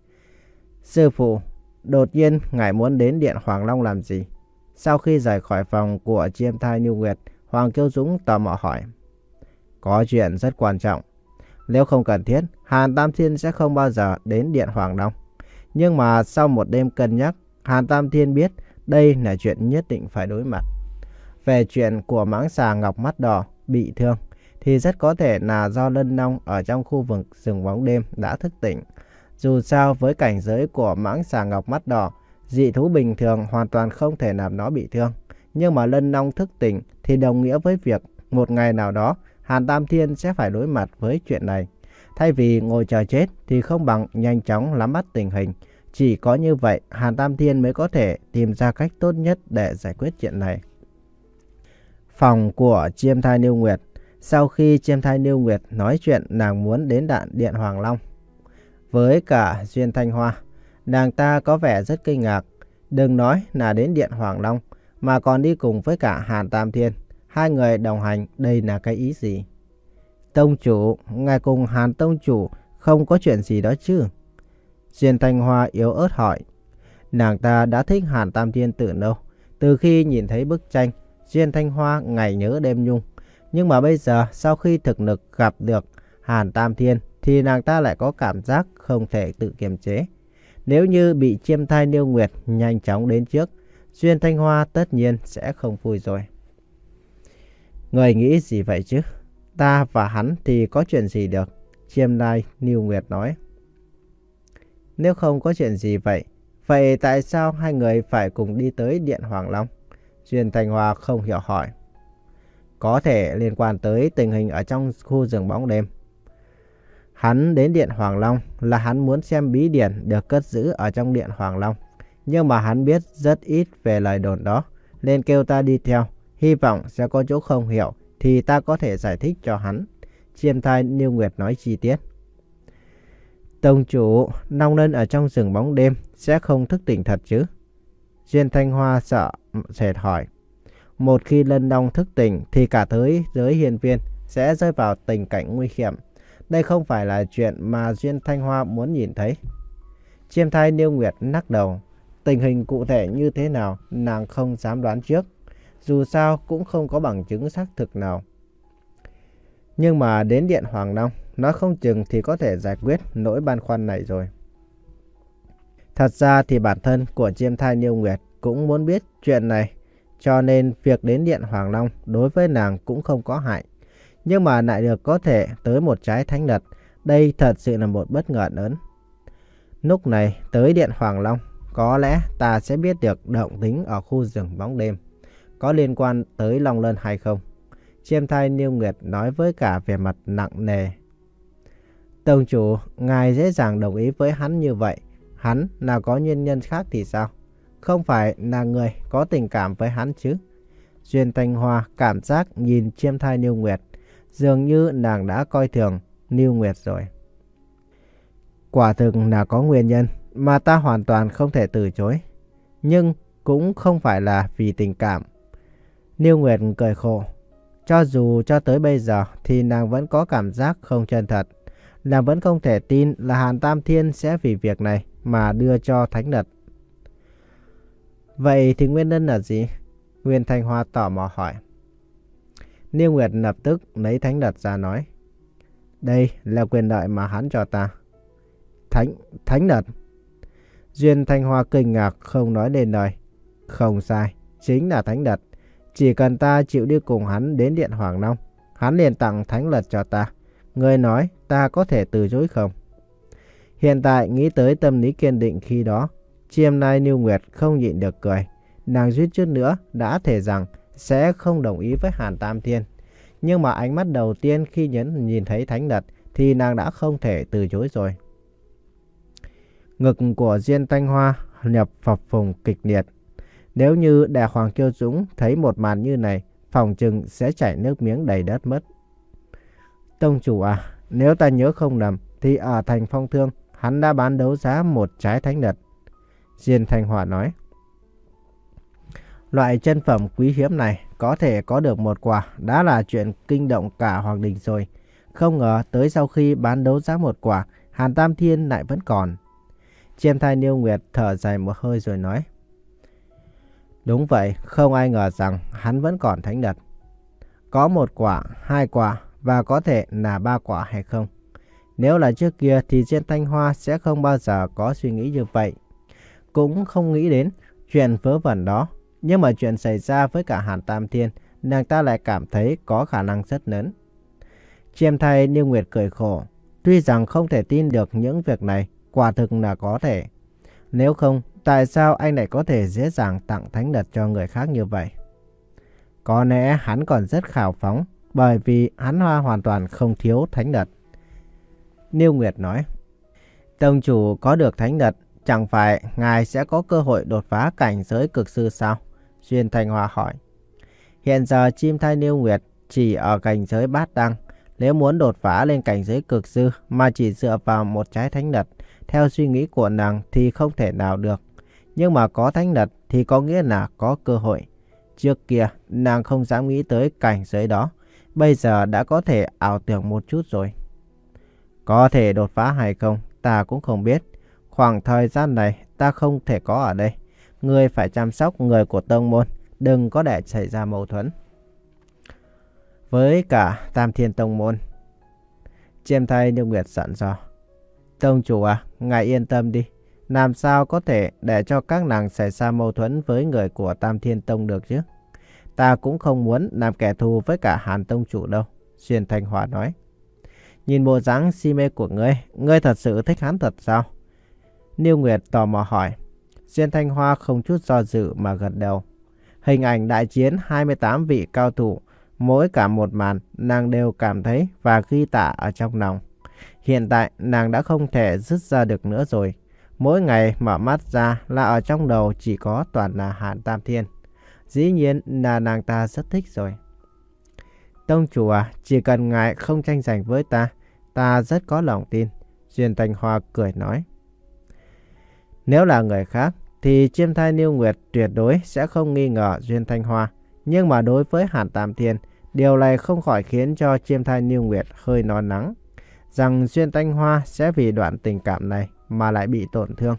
Sư phụ, đột nhiên ngài muốn đến Điện Hoàng Long làm gì? Sau khi rời khỏi phòng của Chiêm Thai Niêu Nguyệt, Hoàng Kiêu Dũng tò mò hỏi. Có chuyện rất quan trọng. Nếu không cần thiết, Hàn Tam Thiên sẽ không bao giờ đến Điện Hoàng Long. Nhưng mà sau một đêm cân nhắc, Hàn Tam Thiên biết đây là chuyện nhất định phải đối mặt. Về chuyện của mãng xà ngọc mắt đỏ bị thương, thì rất có thể là do Lân Long ở trong khu vực rừng bóng đêm đã thức tỉnh. Dù sao với cảnh giới của mãng xà ngọc mắt đỏ, dị thú bình thường hoàn toàn không thể làm nó bị thương. Nhưng mà Lân Long thức tỉnh thì đồng nghĩa với việc một ngày nào đó Hàn Tam Thiên sẽ phải đối mặt với chuyện này. Thay vì ngồi chờ chết thì không bằng nhanh chóng nắm bắt tình hình. Chỉ có như vậy Hàn Tam Thiên mới có thể tìm ra cách tốt nhất để giải quyết chuyện này. Phòng của Chiêm Thai Niêu Nguyệt. Sau khi Chiêm Thai Niêu Nguyệt nói chuyện nàng muốn đến đạn Điện Hoàng Long với cả Duyên Thanh Hoa, nàng ta có vẻ rất kinh ngạc. Đừng nói là đến Điện Hoàng Long mà còn đi cùng với cả Hàn Tam Thiên. Hai người đồng hành, đây là cái ý gì? Tông chủ, ngài cùng Hàn tông chủ không có chuyện gì đó chứ? Duyên Thanh Hoa yếu ớt hỏi. Nàng ta đã thích Hàn Tam Thiên từ lâu. Từ khi nhìn thấy bức tranh Duyên Thanh Hoa ngày nhớ đêm nhung. Nhưng mà bây giờ sau khi thực lực gặp được Hàn Tam Thiên thì nàng ta lại có cảm giác không thể tự kiềm chế. Nếu như bị Chiêm Thai Niêu Nguyệt nhanh chóng đến trước, Duyên Thanh Hoa tất nhiên sẽ không vui rồi. Người nghĩ gì vậy chứ? Ta và hắn thì có chuyện gì được? Chiêm Thai Niêu Nguyệt nói. Nếu không có chuyện gì vậy, vậy tại sao hai người phải cùng đi tới Điện Hoàng Long? Duyên Thanh Hoa không hiểu hỏi. Có thể liên quan tới tình hình ở trong khu rừng bóng đêm. Hắn đến Điện Hoàng Long là hắn muốn xem bí điển được cất giữ ở trong Điện Hoàng Long. Nhưng mà hắn biết rất ít về lời đồn đó, nên kêu ta đi theo. Hy vọng sẽ có chỗ không hiểu thì ta có thể giải thích cho hắn. Chiêm Thai Niêu Nguyệt nói chi tiết. Tông chủ, Long Lân ở trong rừng bóng đêm sẽ không thức tỉnh thật chứ? Duyên Thanh Hoa sợ sệt hỏi. Một khi Lân Long thức tỉnh thì cả thế giới hiên viên sẽ rơi vào tình cảnh nguy hiểm. Đây không phải là chuyện mà Duyên Thanh Hoa muốn nhìn thấy. Chiêm Thai Niêu Nguyệt lắc đầu. Tình hình cụ thể như thế nào nàng không dám đoán trước. Dù sao cũng không có bằng chứng xác thực nào. Nhưng mà đến Điện Hoàng Long, nói không chừng thì có thể giải quyết nỗi băn khoăn này rồi. Thật ra thì bản thân của Chiêm Thai Niêu Nguyệt cũng muốn biết chuyện này. Cho nên việc đến Điện Hoàng Long đối với nàng cũng không có hại. Nhưng mà lại được có thể tới một trái thánh đật. Đây thật sự là một bất ngờ lớn. Lúc này tới Điện Hoàng Long, có lẽ ta sẽ biết được động tĩnh ở khu rừng bóng đêm. Có liên quan tới Long Lân hay không? Chiêm Thai Niêu Nguyệt nói với cả vẻ mặt nặng nề. Tông chủ, ngài dễ dàng đồng ý với hắn như vậy. Hắn là có nguyên nhân khác thì sao? Không phải là người có tình cảm với hắn chứ? Duyên Thanh Hoa cảm giác nhìn Chiêm Thai Niêu Nguyệt. Dường như nàng đã coi thường Niêu Nguyệt rồi. Quả thực là có nguyên nhân mà ta hoàn toàn không thể từ chối. Nhưng cũng không phải là vì tình cảm. Niêu Nguyệt cười khổ. Cho dù cho tới bây giờ thì nàng vẫn có cảm giác không chân thật. Nàng vẫn không thể tin là Hàn Tam Thiên sẽ vì việc này mà đưa cho thánh đật. Vậy thì nguyên nhân là gì? Nguyên Thanh Hoa tò mò hỏi. Niêu Nguyệt lập tức lấy thánh đật ra nói. Đây là quyền lợi mà hắn cho ta. Thánh, thánh đật? Duyên Thanh Hoa kinh ngạc không nói nên lời. Không sai, chính là thánh đật. Chỉ cần ta chịu đi cùng hắn đến Điện Hoàng Long, hắn liền tặng thánh đật cho ta. Ngươi nói ta có thể từ chối không? Hiện tại nghĩ tới tâm lý kiên định khi đó, Chiêm Nai Niêu Nguyệt không nhịn được cười. Nàng suýt chút nữa đã thề rằng sẽ không đồng ý với Hàn Tam Thiên. Nhưng mà ánh mắt đầu tiên khi nhấn nhìn thấy thánh đật thì nàng đã không thể từ chối rồi. Ngực của Diên Thanh Hoa nhập phập phồng kịch liệt. Nếu như Đại Hoàng Kiêu Dũng thấy một màn như này, phòng chừng sẽ chảy nước miếng đầy đất mất. Tông chủ à, nếu ta nhớ không nhầm thì ở thành Phong Thương hắn đã bán đấu giá một trái thánh đật. Diên Thanh Hoa nói. Loại chân phẩm quý hiếm này có thể có được một quả đã là chuyện kinh động cả Hoàng Đình rồi. Không ngờ tới sau khi bán đấu giá một quả, Hàn Tam Thiên lại vẫn còn. Chiêm Thai Niêu Nguyệt thở dài một hơi rồi nói. Đúng vậy, không ai ngờ rằng hắn vẫn còn thánh đật. Có một quả, hai quả và có thể là ba quả hay không? Nếu là trước kia thì Diên Thanh Hoa sẽ không bao giờ có suy nghĩ như vậy. Cũng không nghĩ đến chuyện vớ vẩn đó. Nhưng mà chuyện xảy ra với cả Hàn Tam Thiên, nàng ta lại cảm thấy có khả năng rất lớn. Chiêm Thai Niêu Nguyệt cười khổ. Tuy rằng không thể tin được những việc này, quả thực là có thể. Nếu không, tại sao anh lại có thể dễ dàng tặng thánh đật cho người khác như vậy? Có lẽ hắn còn rất khao phóng, bởi vì hắn hoa hoàn toàn không thiếu thánh đật. Niêu Nguyệt nói. Tông chủ có được thánh đật, chẳng phải ngài sẽ có cơ hội đột phá cảnh giới cực sư sao? Duyên Thanh Hoa hỏi. Hiện giờ Chiêm Thai Niêu Nguyệt chỉ ở cảnh giới bát đăng. Nếu muốn đột phá lên cảnh giới cực sư mà chỉ dựa vào một trái thánh đật, theo suy nghĩ của nàng thì không thể nào được. Nhưng mà có thánh đật thì có nghĩa là có cơ hội. Trước kia nàng không dám nghĩ tới cảnh giới đó. Bây giờ đã có thể ảo tưởng một chút rồi. Có thể đột phá hay không ta cũng không biết. Khoảng thời gian này ta không thể có ở đây. Ngươi phải chăm sóc người của tông môn, đừng có để xảy ra mâu thuẫn với cả Tam Thiên Tông môn. Chiêm Thai Niêu Nguyệt giận dò. Tông chủ à, ngài yên tâm đi. Làm sao có thể để cho các nàng xảy ra mâu thuẫn với người của Tam Thiên Tông được chứ? Ta cũng không muốn làm kẻ thù với cả Hàn Tông chủ đâu. Duyên Thanh Hoa nói. Nhìn bộ dáng si mê của ngươi, ngươi thật sự thích hắn thật sao? Niêu Nguyệt tò mò hỏi. Duyên Thanh Hoa không chút do dự mà gật đầu. Hình ảnh đại chiến hai mươi tám vị cao thủ, mỗi cả một màn nàng đều cảm thấy và ghi tả ở trong lòng. Hiện tại nàng đã không thể dứt ra được nữa rồi. Mỗi ngày mở mắt ra là ở trong đầu chỉ có toàn là Hàn Tam Thiên. Dĩ nhiên là nàng ta rất thích rồi. Tông chủ à, chỉ cần ngài không tranh giành với ta, ta rất có lòng tin. Duyên Thanh Hoa cười nói. Nếu là người khác thì Chiêm Thai Niêu Nguyệt tuyệt đối sẽ không nghi ngờ Duyên Thanh Hoa. Nhưng mà đối với Hàn Tam Thiên, điều này không khỏi khiến cho Chiêm Thai Niêu Nguyệt hơi lo lắng, rằng Duyên Thanh Hoa sẽ vì đoạn tình cảm này mà lại bị tổn thương.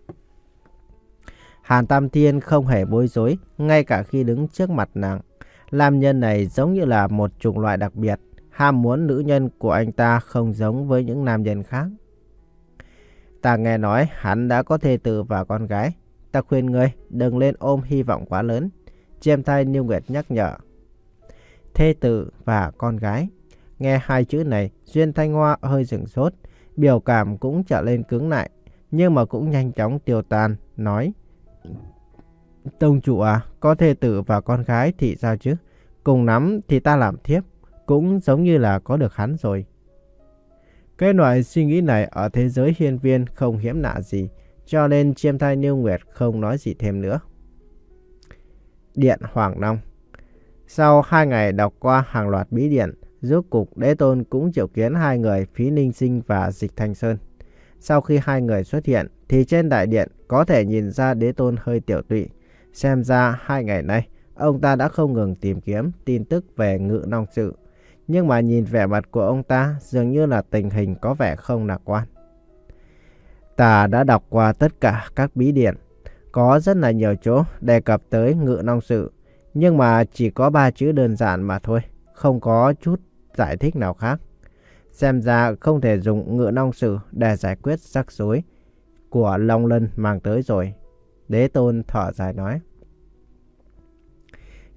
Hàn Tam Thiên không hề bối rối, ngay cả khi đứng trước mặt nàng. Nam nhân này giống như là một chủng loại đặc biệt, ham muốn nữ nhân của anh ta không giống với những nam nhân khác. Ta nghe nói hắn đã có thê tử và con gái. Ta khuyên ngươi đừng lên ôm hy vọng quá lớn. Chiêm Thai Niêu Nguyệt nhắc nhở. Thê tử và con gái. Nghe hai chữ này, Duyên Thanh Hoa hơi sửng sốt, biểu cảm cũng trở lên cứng lại, nhưng mà cũng nhanh chóng tiêu tan, nói. Tông chủ à, có thê tử và con gái thì sao chứ? Cùng lắm thì ta làm thiếp, cũng giống như là có được hắn rồi. Cái loại suy nghĩ này ở thế giới hiên viên không hiếm lạ gì, cho nên Chiêm Thai Niêu Nguyệt không nói gì thêm nữa. Điện Hoàng Long. Sau hai ngày đọc qua hàng loạt bí điển, rốt cục Đế Tôn cũng triệu kiến hai người Phí Ninh Sinh và Dịch Thanh Sơn. Sau khi hai người xuất hiện thì trên đại điện có thể nhìn ra Đế Tôn hơi tiểu tụy. Xem ra hai ngày nay ông ta đã không ngừng tìm kiếm tin tức về Ngự Long sự. Nhưng mà nhìn vẻ mặt của ông ta dường như là tình hình có vẻ không lạc quan. Ta đã đọc qua tất cả các bí điển. Có rất là nhiều chỗ đề cập tới Ngự Long sự. Nhưng mà chỉ có ba chữ đơn giản mà thôi. Không có chút giải thích nào khác. Xem ra không thể dùng Ngự Long sự để giải quyết rắc rối của Long Lân mang tới rồi. Đế Tôn thở dài nói.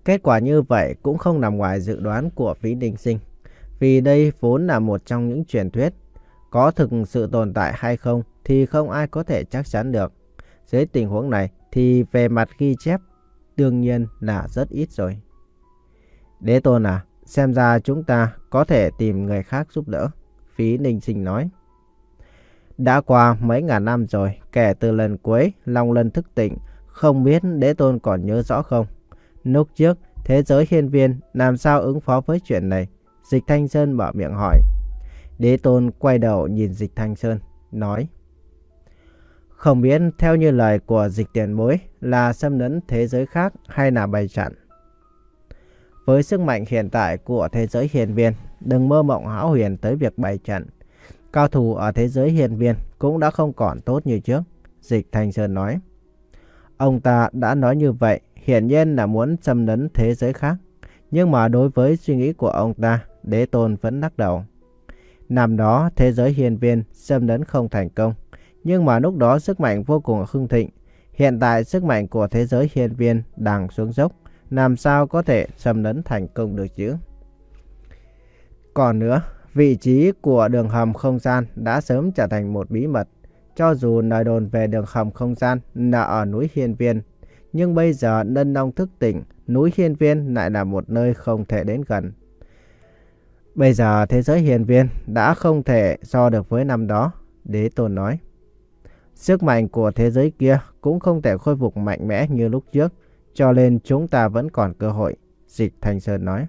Kết quả như vậy cũng không nằm ngoài dự đoán của Phí Ninh Sinh, vì đây vốn là một trong những truyền thuyết. Có thực sự tồn tại hay không thì không ai có thể chắc chắn được. Dưới tình huống này thì về mặt ghi chép đương nhiên là rất ít rồi. Đế tôn à, xem ra chúng ta có thể tìm người khác giúp đỡ, Phí Ninh Sinh nói. Đã qua mấy ngàn năm rồi, kể từ lần cuối Long Lân thức tỉnh, không biết đế tôn còn nhớ rõ không? Lúc trước, thế giới hiên viên làm sao ứng phó với chuyện này? Dịch Thanh Sơn mở miệng hỏi. Đế tôn quay đầu nhìn Dịch Thanh Sơn, nói. Không biết theo như lời của Dịch tiền bối là xâm lấn thế giới khác hay là bày trận. Với sức mạnh hiện tại của thế giới hiên viên, đừng mơ mộng hão huyền tới việc bày trận. Cao thủ ở thế giới hiên viên cũng đã không còn tốt như trước, Dịch Thanh Sơn nói. Ông ta đã nói như vậy, hiển nhiên là muốn xâm lấn thế giới khác. Nhưng mà đối với suy nghĩ của ông ta, đế tôn vẫn lắc đầu. Năm đó, thế giới hiên viên xâm lấn không thành công. Nhưng mà lúc đó sức mạnh vô cùng hưng thịnh. Hiện tại sức mạnh của thế giới hiên viên đang xuống dốc. Làm sao có thể xâm lấn thành công được chứ? Còn nữa, vị trí của đường hầm không gian đã sớm trở thành một bí mật. Cho dù lời đồn về đường hầm không gian là ở núi Hiên Viên, nhưng bây giờ Lân Long thức tỉnh, núi Hiên Viên lại là một nơi không thể đến gần. Bây giờ thế giới Hiên Viên đã không thể so được với năm đó, đế tôn nói. Sức mạnh của thế giới kia cũng không thể khôi phục mạnh mẽ như lúc trước, cho nên chúng ta vẫn còn cơ hội, Dịch Thanh Sơn nói.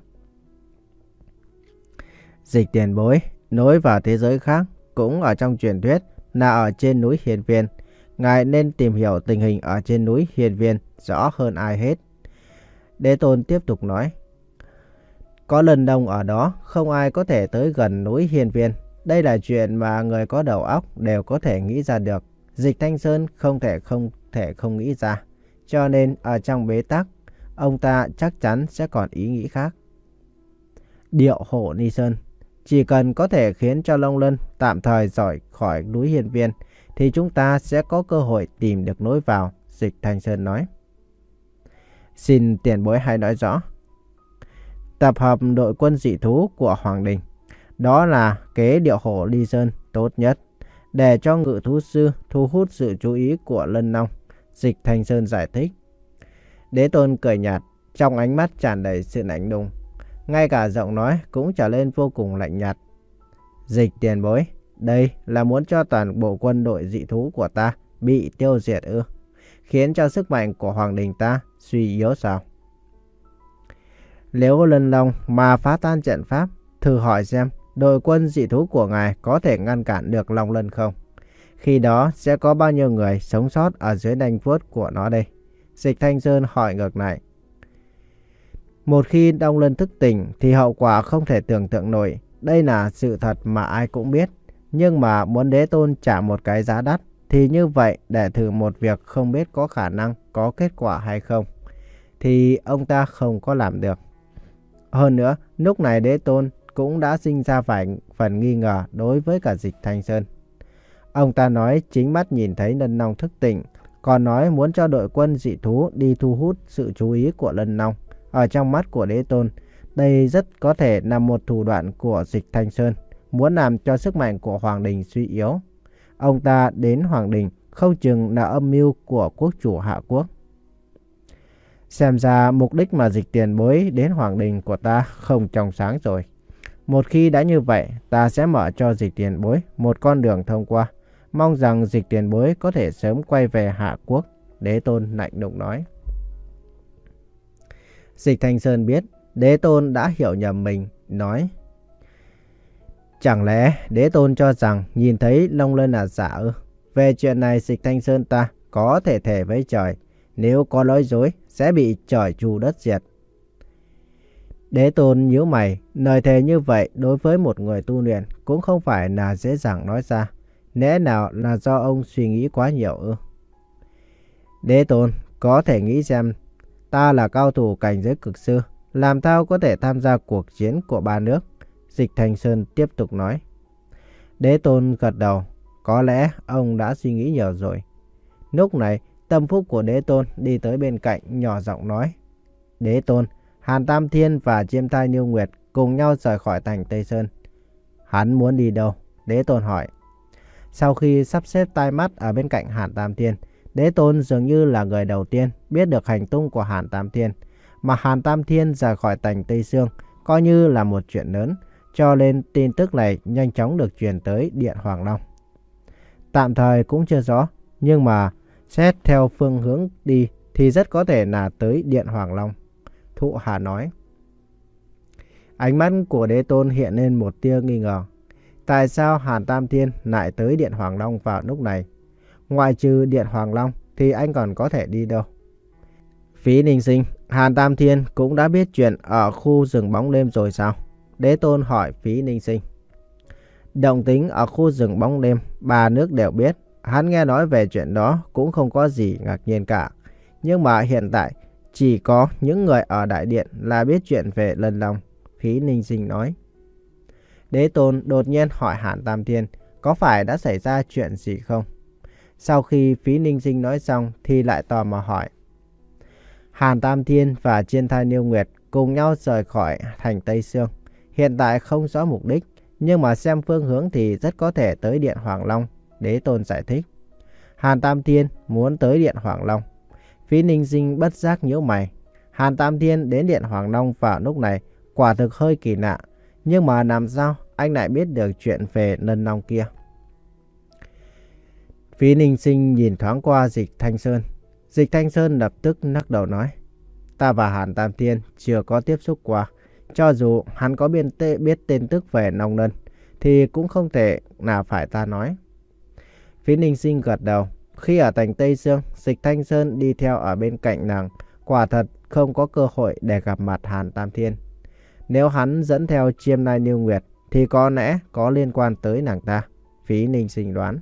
Dịch tiền bối, nối vào thế giới khác, cũng ở trong truyền thuyết là ở trên núi Hiên Viên. Ngài nên tìm hiểu tình hình ở trên núi Hiên Viên rõ hơn ai hết. Đế tôn tiếp tục nói. Có Lân Long ở đó, không ai có thể tới gần núi Hiên Viên. Đây là chuyện mà người có đầu óc đều có thể nghĩ ra được. Dịch Thanh Sơn không thể không thể không nghĩ ra. Cho nên ở trong bế tắc, ông ta chắc chắn sẽ còn ý nghĩ khác. Điệu hổ Ni Sơn. Chỉ cần có thể khiến cho Long Lân tạm thời rời khỏi núi Hiên Viên thì chúng ta sẽ có cơ hội tìm được lối vào, Dịch Thanh Sơn nói. Xin tiền bối hãy nói rõ. Tập hợp đội quân dị thú của Hoàng Đình. Đó là kế điệu hổ Ly Sơn tốt nhất để cho ngự thú sư thu hút sự chú ý của Lân Long, Dịch Thanh Sơn giải thích. Đế tôn cười nhạt, trong ánh mắt tràn đầy sự lạnh lùng. Ngay cả giọng nói cũng trở lên vô cùng lạnh nhạt. Dịch tiền bối, đây là muốn cho toàn bộ quân đội dị thú của ta bị tiêu diệt ư? Khiến cho sức mạnh của Hoàng Đình ta suy yếu sao? Nếu Lân Long mà phá tan trận pháp, thử hỏi xem đội quân dị thú của ngài có thể ngăn cản được Long Lân không? Khi đó sẽ có bao nhiêu người sống sót ở dưới nanh vuốt của nó đây? Dịch Thanh Sơn hỏi ngược lại. Một khi Long Lân thức tỉnh thì hậu quả không thể tưởng tượng nổi. Đây là sự thật mà ai cũng biết. Nhưng mà muốn đế tôn trả một cái giá đắt thì như vậy để thử một việc không biết có khả năng có kết quả hay không thì ông ta không có làm được. Hơn nữa, lúc này đế tôn cũng đã sinh ra vài phần nghi ngờ đối với cả Dịch Thanh Sơn. Ông ta nói chính mắt nhìn thấy Lân Long thức tỉnh, còn nói muốn cho đội quân dị thú đi thu hút sự chú ý của Lân Long. Ở trong mắt của đế tôn, đây rất có thể là một thủ đoạn của Dịch Thanh Sơn, muốn làm cho sức mạnh của Hoàng Đình suy yếu. Ông ta đến Hoàng Đình không chừng là âm mưu của quốc chủ Hạ Quốc. Xem ra mục đích mà Dịch tiền bối đến Hoàng Đình của ta không trong sáng rồi. Một khi đã như vậy, ta sẽ mở cho Dịch tiền bối một con đường thông qua. Mong rằng Dịch tiền bối có thể sớm quay về Hạ Quốc, đế tôn lạnh lùng nói. Dịch Thanh Sơn biết đế tôn đã hiểu nhầm mình, nói. Chẳng lẽ đế tôn cho rằng nhìn thấy Long Lân là giả ư? Về chuyện này Dịch Thanh Sơn ta có thể thề với trời, nếu có nói dối sẽ bị trời chu đất diệt. Đế tôn nhíu mày, lời thề như vậy đối với một người tu luyện cũng không phải là dễ dàng nói ra. Lẽ nào là do ông suy nghĩ quá nhiều ư? Đế tôn có thể nghĩ xem, ta là cao thủ cảnh giới cực sư, làm sao có thể tham gia cuộc chiến của ba nước? Dịch Thanh Sơn tiếp tục nói. Đế tôn gật đầu, có lẽ ông đã suy nghĩ nhiều rồi. Lúc này, tâm phúc của đế tôn đi tới bên cạnh nhỏ giọng nói. Đế tôn, Hàn Tam Thiên và Chiêm Thai Niêu Nguyệt cùng nhau rời khỏi thành Tây Sơn. Hắn muốn đi đâu? Đế Tôn hỏi. Sau khi sắp xếp tai mắt ở bên cạnh Hàn Tam Thiên, Đế Tôn dường như là người đầu tiên biết được hành tung của Hàn Tam Thiên. Mà Hàn Tam Thiên rời khỏi thành Tây Sương coi như là một chuyện lớn, cho nên tin tức này nhanh chóng được truyền tới Điện Hoàng Long. Tạm thời cũng chưa rõ, nhưng mà xét theo phương hướng đi thì rất có thể là tới Điện Hoàng Long. Thụ Hà nói. Ánh mắt của Đế Tôn hiện lên một tia nghi ngờ. Tại sao Hàn Tam Thiên lại tới Điện Hoàng Long vào lúc này? Ngoài trừ Điện Hoàng Long thì anh còn có thể đi đâu? Phí Ninh Sinh, Hàn Tam Thiên cũng đã biết chuyện ở khu rừng bóng đêm rồi sao? Đế Tôn hỏi Phí Ninh Sinh. Động tính ở khu rừng bóng đêm, ba nước đều biết. Hắn nghe nói về chuyện đó cũng không có gì ngạc nhiên cả. Nhưng mà hiện tại chỉ có những người ở đại điện là biết chuyện về Lân Long. Phí Ninh Sinh nói. Đế Tôn đột nhiên hỏi Hàn Tam Thiên có phải đã xảy ra chuyện gì không? Sau khi Phí Ninh Sinh nói xong thì lại tò mò hỏi. Hàn Tam Thiên và Chiêm Thai Niêu Nguyệt cùng nhau rời khỏi thành Tây Sương. Hiện tại không rõ mục đích, nhưng mà xem phương hướng thì rất có thể tới Điện Hoàng Long. Đế Tôn giải thích. Hàn Tam Thiên muốn tới Điện Hoàng Long. Phí Ninh Sinh bất giác nhíu mày. Hàn Tam Thiên đến Điện Hoàng Long vào lúc này quả thực hơi kỳ lạ. Nhưng mà làm sao anh lại biết được chuyện về Lân Long kia? Phí Ninh Sinh nhìn thoáng qua Dịch Thanh Sơn. Dịch Thanh Sơn lập tức lắc đầu nói. Ta và Hàn Tam Thiên chưa có tiếp xúc qua. Cho dù hắn có biết, biết tên tức về Long Lân thì cũng không thể nào phải ta nói. Phí Ninh Sinh gật đầu. Khi ở thành Tây Sương, Dịch Thanh Sơn đi theo ở bên cạnh nàng. Quả thật không có cơ hội để gặp mặt Hàn Tam Thiên. Nếu hắn dẫn theo Chiêm Thai Niêu Nguyệt thì có lẽ có liên quan tới nàng ta. Phí Ninh Sinh đoán.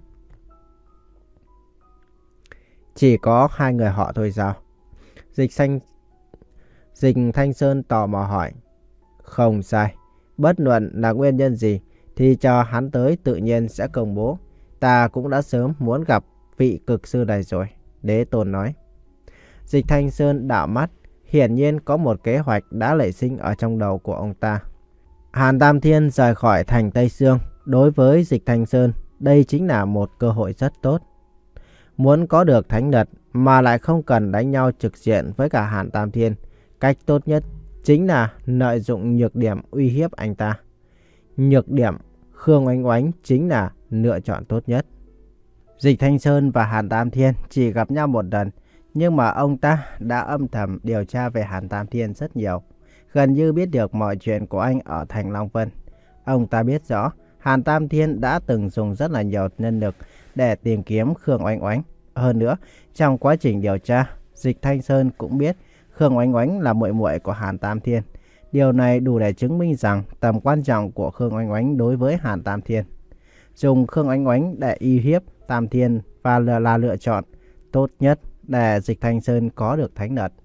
Chỉ có hai người họ thôi sao? Dịch Thanh, Dịch Thanh Sơn tò mò hỏi. Không sai. Bất luận là nguyên nhân gì thì cho hắn tới tự nhiên sẽ công bố. Ta cũng đã sớm muốn gặp vị cực sư này rồi. Đế Tôn nói. Dịch Thanh Sơn đảo mắt. Hiển nhiên có một kế hoạch đã nảy sinh ở trong đầu của ông ta. Hàn Tam Thiên rời khỏi thành Tây Sương. Đối với Dịch Thanh Sơn, đây chính là một cơ hội rất tốt. Muốn có được thánh lực mà lại không cần đánh nhau trực diện với cả Hàn Tam Thiên, cách tốt nhất chính là lợi dụng nhược điểm uy hiếp anh ta. Nhược điểm Khương Oánh Oánh chính là lựa chọn tốt nhất. Dịch Thanh Sơn và Hàn Tam Thiên chỉ gặp nhau một lần, nhưng mà ông ta đã âm thầm điều tra về Hàn Tam Thiên rất nhiều, gần như biết được mọi chuyện của anh ở thành Long Vân. Ông ta biết rõ Hàn Tam Thiên đã từng dùng rất là nhiều nhân lực để tìm kiếm Khương Oánh Oánh. Hơn nữa, trong quá trình điều tra, Dịch Thanh Sơn cũng biết Khương Oánh Oánh là muội muội của Hàn Tam Thiên. Điều này đủ để chứng minh rằng tầm quan trọng của Khương Oánh Oánh đối với Hàn Tam Thiên. Dùng Khương Oánh Oánh để uy hiếp Tam Thiên và là lựa chọn tốt nhất để Dịch Thanh Sơn có được thánh lực.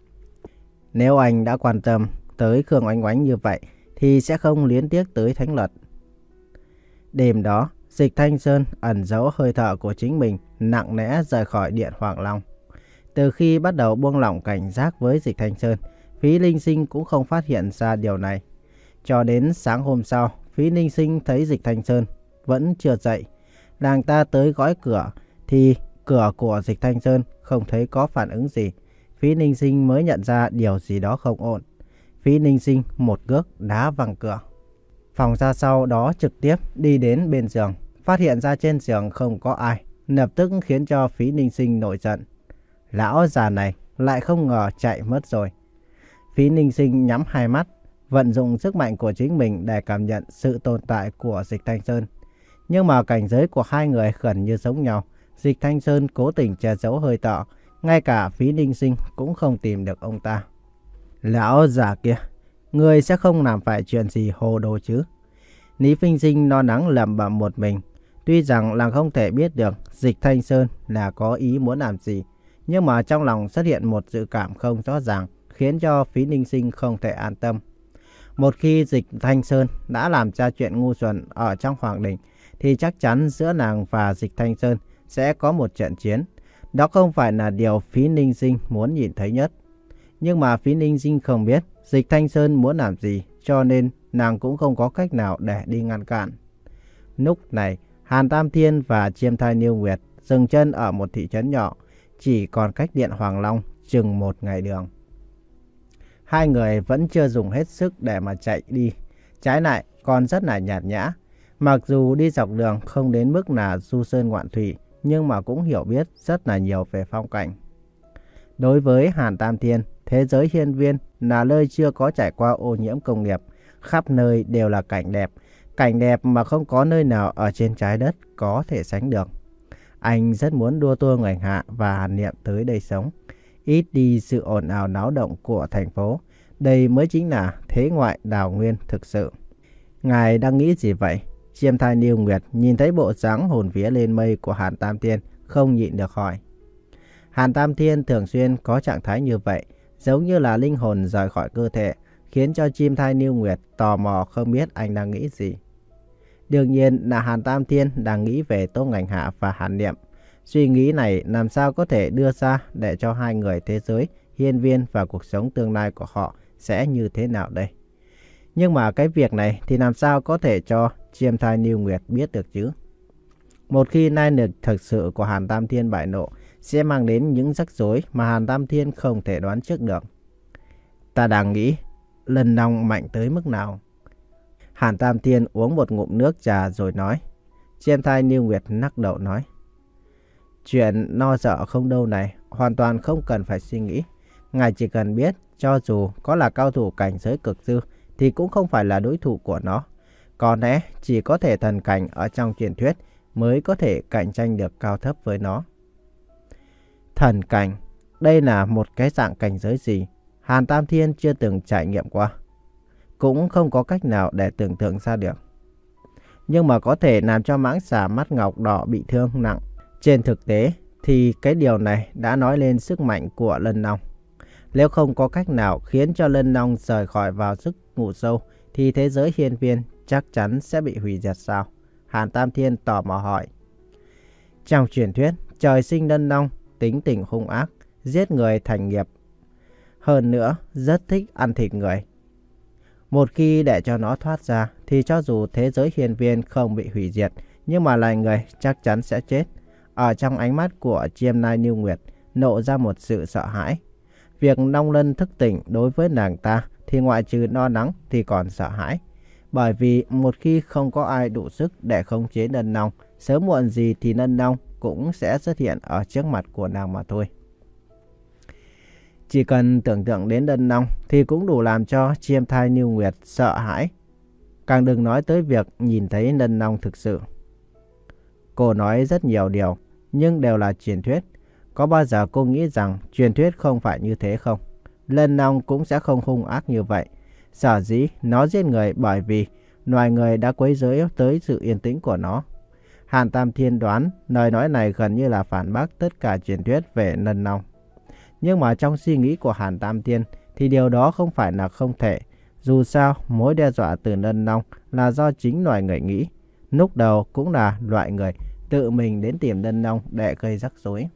Nếu anh đã quan tâm tới Khương Oánh Oánh như vậy thì sẽ không luyến tiếc tới thánh lực. Đêm đó, Dịch Thanh Sơn ẩn giấu hơi thở của chính mình, nặng nề rời khỏi Điện Hoàng Long. Từ khi bắt đầu buông lỏng cảnh giác với Dịch Thanh Sơn, Phí Ninh Sinh cũng không phát hiện ra điều này. Cho đến sáng hôm sau, Phí Ninh Sinh thấy Dịch Thanh Sơn vẫn chưa dậy. Nàng ta tới gõ cửa thì cửa của Dịch Thanh Sơn không thấy có phản ứng gì. Phí Ninh Sinh mới nhận ra điều gì đó không ổn. Phí Ninh Sinh một cước đá văng cửa. Phòng ra sau đó trực tiếp đi đến bên giường, phát hiện ra trên giường không có ai, lập tức khiến cho Phí Ninh Sinh nổi giận. Lão già này lại không ngờ chạy mất rồi. Phí Ninh Sinh nhắm hai mắt, vận dụng sức mạnh của chính mình để cảm nhận sự tồn tại của Dịch Thanh Sơn. Nhưng mà cảnh giới của hai người gần như giống nhau. Dịch Thanh Sơn cố tình che giấu hơi thở, ngay cả Phí Ninh Sinh cũng không tìm được ông ta. Lão già kia, người sẽ không làm phải chuyện gì hồ đồ chứ? Lý Vinh Sinh lo lắng lẩm bẩm một mình. Tuy rằng là không thể biết được Dịch Thanh Sơn là có ý muốn làm gì, nhưng mà trong lòng xuất hiện một dự cảm không rõ ràng, khiến cho Phí Ninh Sinh không thể an tâm. Một khi Dịch Thanh Sơn đã làm ra chuyện ngu xuẩn ở trong Hoàng Đình, thì chắc chắn giữa nàng và Dịch Thanh Sơn sẽ có một trận chiến. Đó không phải là điều Phí Ninh Sinh muốn nhìn thấy nhất. Nhưng mà Phí Ninh Sinh không biết, Dịch Thanh Sơn muốn làm gì, cho nên nàng cũng không có cách nào để đi ngăn cản. Lúc này, Hàn Tam Thiên và Chiêm Thai Niêu Nguyệt dừng chân ở một thị trấn nhỏ, chỉ còn cách Điện Hoàng Long chừng một ngày đường. Hai người vẫn chưa dùng hết sức để mà chạy đi, trái lại còn rất là nhạt nhã. Mặc dù đi dọc đường không đến mức là du sơn ngoạn thủy, nhưng mà cũng hiểu biết rất là nhiều về phong cảnh. Đối với Hàn Tam Thiên, thế giới hiên viên là nơi chưa có trải qua ô nhiễm công nghiệp, khắp nơi đều là cảnh đẹp, cảnh đẹp mà không có nơi nào ở trên trái đất có thể sánh được. Anh rất muốn đua tour ngành hạ và Hàn Niệm tới đây sống, ít đi sự ồn ào náo động của thành phố. Đây mới chính là thế ngoại đào nguyên thực sự. Ngài đang nghĩ gì vậy? Chiêm Thai Niêu Nguyệt nhìn thấy bộ dáng hồn vía lên mây của Hàn Tam Thiên, không nhịn được hỏi. Hàn Tam Thiên thường xuyên có trạng thái như vậy, giống như là linh hồn rời khỏi cơ thể, khiến cho Chiêm Thai Niêu Nguyệt tò mò không biết anh đang nghĩ gì. Đương nhiên là Hàn Tam Thiên đang nghĩ về Tô Ngành Hạ và Hàn Niệm. Suy nghĩ này làm sao có thể đưa ra để cho hai người thế giới, hiên viên và cuộc sống tương lai của họ sẽ như thế nào đây? Nhưng mà cái việc này thì làm sao có thể cho Chiêm Thai Niêu Nguyệt biết được chứ? Một khi nai lực thực sự của Hàn Tam Thiên bại lộ, sẽ mang đến những rắc rối mà Hàn Tam Thiên không thể đoán trước được. Ta đang nghĩ, Lân Long mạnh tới mức nào? Hàn Tam Thiên uống một ngụm nước trà rồi nói. Chiêm Thai Niêu Nguyệt lắc đầu nói. Chuyện no sợ không đâu này, hoàn toàn không cần phải suy nghĩ. Ngài chỉ cần biết, cho dù có là cao thủ cảnh giới cực dư, thì cũng không phải là đối thủ của nó. Có lẽ chỉ có thể thần cảnh ở trong truyền thuyết mới có thể cạnh tranh được cao thấp với nó. Thần cảnh, đây là một cái dạng cảnh giới gì? Hàn Tam Thiên chưa từng trải nghiệm qua, cũng không có cách nào để tưởng tượng ra được. Nhưng mà có thể làm cho mãng xà mắt ngọc đỏ bị thương nặng. Trên thực tế thì cái điều này đã nói lên sức mạnh của Lân Long. Nếu không có cách nào khiến cho Lân Long rời khỏi vào giấc ngủ sâu, thì thế giới hiên viên chắc chắn sẽ bị hủy diệt sao? Hàn Tam Thiên tò mò hỏi. Trong truyền thuyết, trời sinh Lân Long, tính tình hung ác, giết người thành nghiệp. Hơn nữa, rất thích ăn thịt người. Một khi để cho nó thoát ra, thì cho dù thế giới hiên viên không bị hủy diệt, nhưng mà loài người chắc chắn sẽ chết. Ở trong ánh mắt của Chiêm Thai Niêu Nguyệt nộ ra một sự sợ hãi. Việc Long Lân thức tỉnh đối với nàng ta thì ngoại trừ lo lắng thì còn sợ hãi. Bởi vì một khi không có ai đủ sức để khống chế Lân Long, sớm muộn gì thì Lân Long cũng sẽ xuất hiện ở trước mặt của nàng mà thôi. Chỉ cần tưởng tượng đến Lân Long thì cũng đủ làm cho Chiêm Thai Niêu Nguyệt sợ hãi. Càng đừng nói tới việc nhìn thấy Lân Long thực sự. Cô nói rất nhiều điều, nhưng đều là truyền thuyết. Có bao giờ cô nghĩ rằng truyền thuyết không phải như thế không? Lân Long cũng sẽ không hung ác như vậy. Sở dĩ nó giết người bởi vì loài người đã quấy rối tới sự yên tĩnh của nó. Hàn Tam Thiên đoán lời nói này gần như là phản bác tất cả truyền thuyết về Lân Long. Nhưng mà trong suy nghĩ của Hàn Tam Thiên thì điều đó không phải là không thể. Dù sao, mối đe dọa từ Lân Long là do chính loài người nghĩ. Lúc đầu cũng là loại người tự mình đến tìm Lân Long để gây rắc rối.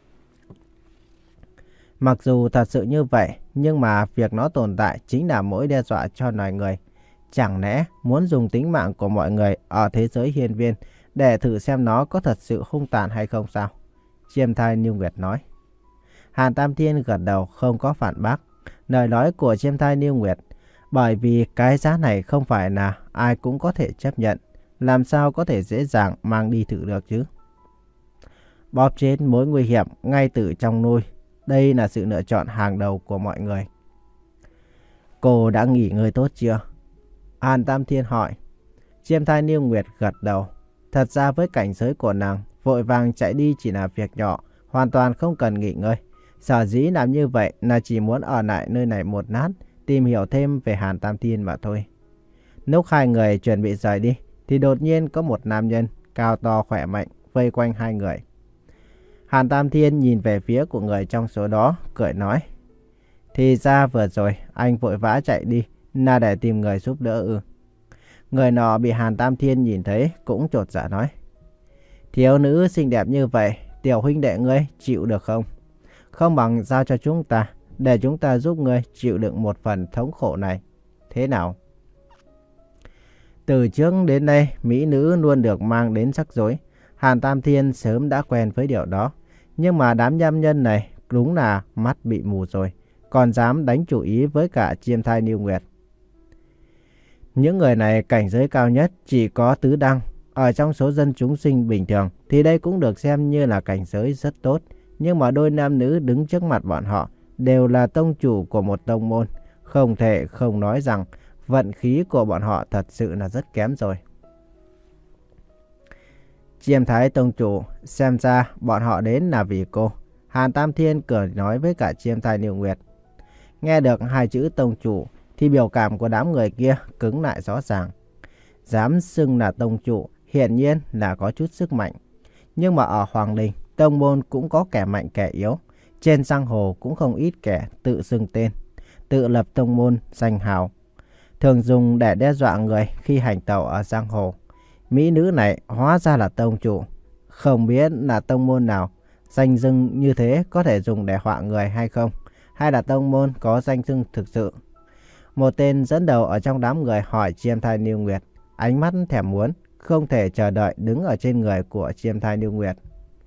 Mặc dù thật sự như vậy, nhưng mà việc nó tồn tại chính là mối đe dọa cho loài người. Chẳng lẽ muốn dùng tính mạng của mọi người ở thế giới hiên viên để thử xem nó có thật sự hung tàn hay không sao? Chiêm Thai Niêu Nguyệt nói. Hàn Tam Thiên gật đầu không có phản bác lời nói của Chiêm Thai Niêu Nguyệt, bởi vì cái giá này không phải là ai cũng có thể chấp nhận, làm sao có thể dễ dàng mang đi thử được chứ. Bóp chết mối nguy hiểm ngay từ trong nuôi, đây là sự lựa chọn hàng đầu của mọi người. Cô đã nghỉ ngơi tốt chưa? Hàn Tam Thiên hỏi. Chiêm Thai Niêu Nguyệt gật đầu. Thật ra với cảnh giới của nàng, vội vàng chạy đi chỉ là việc nhỏ, hoàn toàn không cần nghỉ ngơi. Sở dĩ làm như vậy là chỉ muốn ở lại nơi này một lát, tìm hiểu thêm về Hàn Tam Thiên mà thôi. Lúc hai người chuẩn bị rời đi, thì đột nhiên có một nam nhân cao to khỏe mạnh vây quanh hai người. Hàn Tam Thiên nhìn về phía của người trong số đó, cười nói. Thì ra vừa rồi anh vội vã chạy đi là để tìm người giúp đỡ ư? Người nọ bị Hàn Tam Thiên nhìn thấy cũng chột dạ nói. Thiếu nữ xinh đẹp như vậy, tiểu huynh đệ ngươi chịu được không? Không bằng giao cho chúng ta, để chúng ta giúp ngươi chịu đựng một phần thống khổ này. Thế nào? Từ trước đến nay, mỹ nữ luôn được mang đến rắc rối. Hàn Tam Thiên sớm đã quen với điều đó. Nhưng mà đám nham nhân này đúng là mắt bị mù rồi, còn dám đánh chủ ý với cả Chiêm Thai Niêu Nguyệt. Những người này cảnh giới cao nhất chỉ có tứ đăng. Ở trong số dân chúng sinh bình thường thì đây cũng được xem như là cảnh giới rất tốt. Nhưng mà đôi nam nữ đứng trước mặt bọn họ đều là tông chủ của một tông môn. Không thể không nói rằng vận khí của bọn họ thật sự là rất kém rồi. Chiêm Thái tông chủ, xem ra bọn họ đến là vì cô. Hàn Tam Thiên cười nói với cả Chiêm Thai Niêu Nguyệt. Nghe được hai chữ tông chủ thì biểu cảm của đám người kia cứng lại rõ ràng. Dám xưng là tông chủ hiển nhiên là có chút sức mạnh. Nhưng mà ở Hoàng Đình, tông môn cũng có kẻ mạnh kẻ yếu. Trên giang hồ cũng không ít kẻ tự xưng tên, tự lập tông môn danh hào, thường dùng để đe dọa người khi hành tẩu ở giang hồ. Mỹ nữ này hóa ra là tông chủ. Không biết là tông môn nào danh xưng như thế có thể dùng để họa người hay không? Hay là tông môn có danh xưng thực sự? Một tên dẫn đầu ở trong đám người hỏi Chiêm Thai Niêu Nguyệt, ánh mắt thèm muốn, không thể chờ đợi đứng ở trên người của Chiêm Thai Niêu Nguyệt.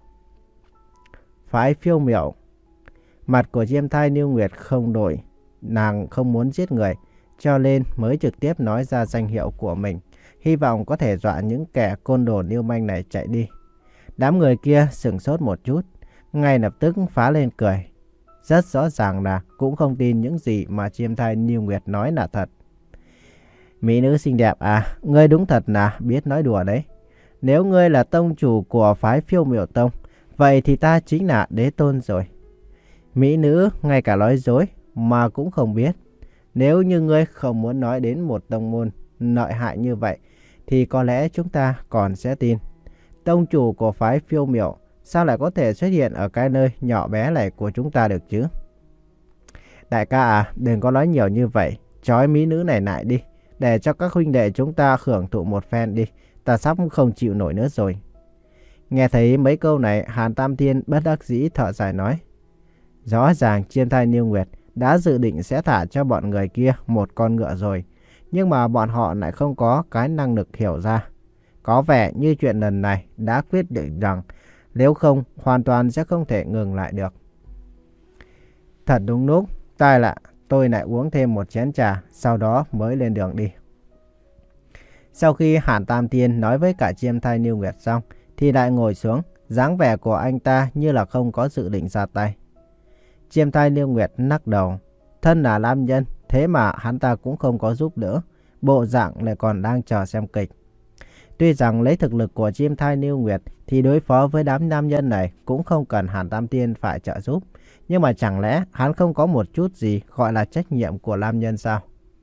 Phái Phiêu Miểu. Mặt của Chiêm Thai Niêu Nguyệt không đổi, nàng không muốn giết người, cho nên mới trực tiếp nói ra danh hiệu của mình, hy vọng có thể dọa những kẻ côn đồ lưu manh này chạy đi. Đám người kia sửng sốt một chút, ngay lập tức phá lên cười. Rất rõ ràng là cũng không tin những gì mà Chiêm Thai Niêu Nguyệt nói là thật. Mỹ nữ xinh đẹp à, ngươi đúng thật là biết nói đùa đấy. Nếu ngươi là tông chủ của phái Phiêu Miểu Tông, vậy thì ta chính là đế tôn rồi. Mỹ nữ ngay cả nói dối mà cũng không biết. Nếu như ngươi không muốn nói đến một tông môn lợi hại như vậy, thì có lẽ chúng ta còn sẽ tin. Tông chủ của phái Phiêu Miểu sao lại có thể xuất hiện ở cái nơi nhỏ bé này của chúng ta được chứ? Đại ca à, đừng có nói nhiều như vậy. Trói mỹ nữ này lại đi, để cho các huynh đệ chúng ta hưởng thụ một phen đi. Ta sắp không chịu nổi nữa rồi. Nghe thấy mấy câu này, Hàn Tam Thiên bất đắc dĩ thở dài nói. Rõ ràng Chiêm Thai Niêu Nguyệt đã dự định sẽ thả cho bọn người kia một con ngựa rồi. Nhưng mà bọn họ lại không có cái năng lực hiểu ra. Có vẻ như chuyện lần này đã quyết định rằng nếu không hoàn toàn sẽ không thể ngừng lại được. Thật đúng lúc, tai lạ, tôi lại uống thêm một chén trà, sau đó mới lên đường đi. Sau khi Hàn Tam Thiên nói với cả Chiêm Thai Niêu Nguyệt xong, thì lại ngồi xuống, dáng vẻ của anh ta như là không có dự định ra tay. Chiêm Thai Niêu Nguyệt lắc đầu, thân là nam nhân, thế mà hắn ta cũng không có giúp đỡ, bộ dạng lại còn đang chờ xem kịch. Tuy rằng lấy thực lực của Chiêm Thai Niêu Nguyệt thì đối phó với đám nam nhân này cũng không cần Hàn Tam Thiên phải trợ giúp, nhưng mà chẳng lẽ hắn không có một chút gì gọi là trách nhiệm của nam nhân sao?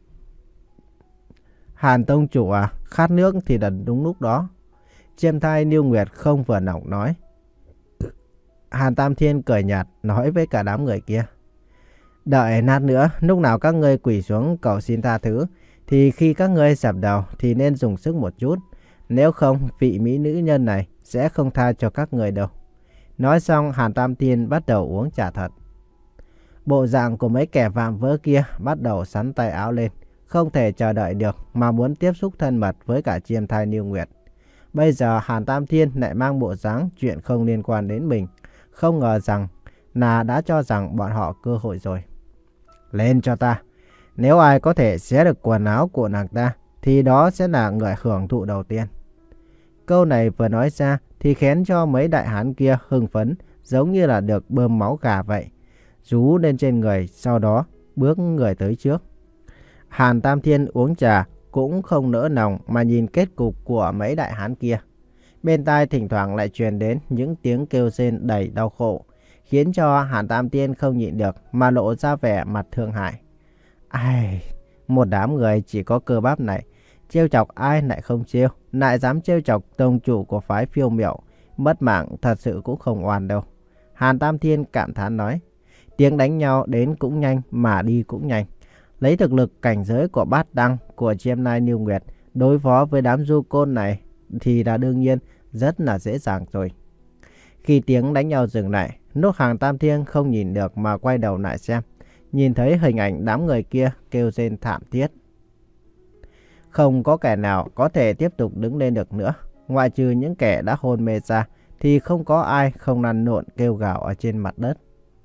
Hàn tông chủ à, khát nước thì là đúng lúc đó. Chiêm Thai Niêu Nguyệt không vừa lòng nói. Hàn Tam Thiên cười nhạt nói với cả đám người kia. Đợi nát nữa, lúc nào các ngươi quỳ xuống cầu xin tha thứ, thì khi các ngươi dập đầu thì nên dùng sức một chút. Nếu không, vị mỹ nữ nhân này sẽ không tha cho các người đâu. Nói xong, Hàn Tam Thiên bắt đầu uống trà thật. Bộ dạng của mấy kẻ vạm vỡ kia bắt đầu sắn tay áo lên, không thể chờ đợi được mà muốn tiếp xúc thân mật với cả Chiêm Thai Niêu Nguyệt. Bây giờ Hàn Tam Thiên lại mang bộ dáng chuyện không liên quan đến mình, không ngờ rằng là đã cho rằng bọn họ cơ hội rồi. Lên cho ta, nếu ai có thể xé được quần áo của nàng ta, thì đó sẽ là người hưởng thụ đầu tiên. Câu này vừa nói ra thì khiến cho mấy đại hán kia hưng phấn, giống như là được bơm máu gà vậy. Rú lên trên người, sau đó bước người tới trước. Hàn Tam Thiên uống trà cũng không nỡ lòng mà nhìn kết cục của mấy đại hán kia. Bên tai thỉnh thoảng lại truyền đến những tiếng kêu rên đầy đau khổ, khiến cho Hàn Tam Thiên không nhịn được mà lộ ra vẻ mặt thương hại. Ai, một đám người chỉ có cơ bắp này, trêu chọc ai lại không trêu, lại dám trêu chọc tông chủ của phái Phiêu Miểu, mất mạng thật sự cũng không oan đâu. Hàn Tam Thiên cảm thán nói, tiếng đánh nhau đến cũng nhanh mà đi cũng nhanh. Lấy thực lực cảnh giới của bát đăng của Chiêm Thai Niêu Nguyệt đối phó với đám du côn này thì là đương nhiên rất là dễ dàng rồi. Khi tiếng đánh nhau dừng lại, lúc Hàn Tam Thiên không nhìn được mà quay đầu lại xem, nhìn thấy hình ảnh đám người kia kêu rên thảm thiết. Không có kẻ nào có thể tiếp tục đứng lên được nữa. Ngoại trừ những kẻ đã hôn mê ra thì không có ai không lăn lộn kêu gào ở trên mặt đất.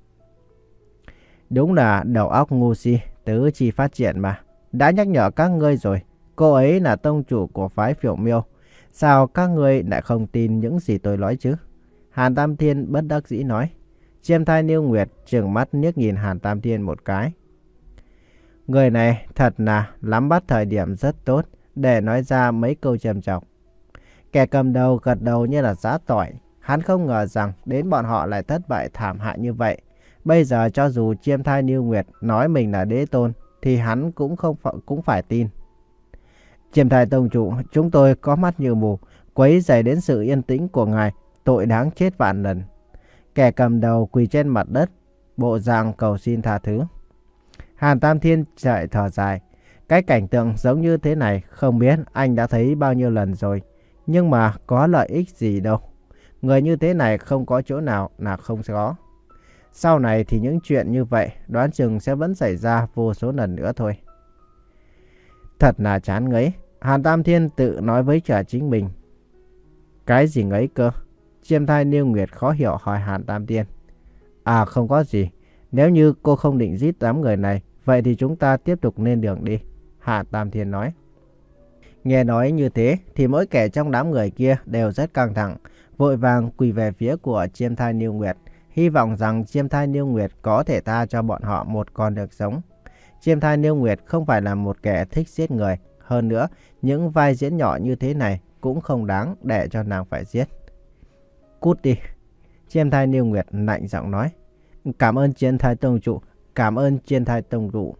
Đúng là đầu óc ngu si, tứ chi phát triển mà. Đã nhắc nhở các ngươi rồi, cô ấy là tông chủ của phái Phiểu Miêu. Sao các ngươi lại không tin những gì tôi nói chứ? Hàn Tam Thiên bất đắc dĩ nói. Chiêm Thai Niêu Nguyệt trừng mắt liếc nhìn Hàn Tam Thiên một cái. Người này thật là nắm bắt thời điểm rất tốt để nói ra mấy câu trầm trọng. Kẻ cầm đầu gật đầu như là giã tỏi. Hắn không ngờ rằng đến bọn họ lại thất bại thảm hại như vậy. Bây giờ cho dù Chiêm Thai Niêu Nguyệt nói mình là đế tôn thì hắn cũng không cũng phải tin. Chiêm Thai Tông Chủ, chúng tôi có mắt như mù, quấy rầy đến sự yên tĩnh của ngài, tội đáng chết vạn lần. Kẻ cầm đầu quỳ trên mặt đất, bộ dạng cầu xin tha thứ. Hàn Tam Thiên chạy thở dài. Cái cảnh tượng giống như thế này không biết anh đã thấy bao nhiêu lần rồi. Nhưng mà có lợi ích gì đâu. Người như thế này không có chỗ nào là không có. Sau này thì những chuyện như vậy đoán chừng sẽ vẫn xảy ra vô số lần nữa thôi. Thật là chán ngấy. Hàn Tam Thiên tự nói với cả chính mình. Cái gì ngấy cơ? Chiêm Thai Niêu Nguyệt khó hiểu hỏi Hàn Tam Thiên. À không có gì. Nếu như cô không định giết đám người này, vậy thì chúng ta tiếp tục lên đường đi. Hàn Tam Thiên nói. Nghe nói như thế thì mỗi kẻ trong đám người kia đều rất căng thẳng, vội vàng quỳ về phía của Chiêm Thai Niêu Nguyệt, hy vọng rằng Chiêm Thai Niêu Nguyệt có thể tha cho bọn họ một con được sống. Chiêm Thai Niêu Nguyệt không phải là một kẻ thích giết người, hơn nữa những vai diễn nhỏ như thế này cũng không đáng để cho nàng phải giết. Cút đi. Chiêm Thai Niêu Nguyệt lạnh giọng nói. Cảm ơn Chiêm Thai Tông Chủ, cảm ơn Chiêm Thai Tông Chủ.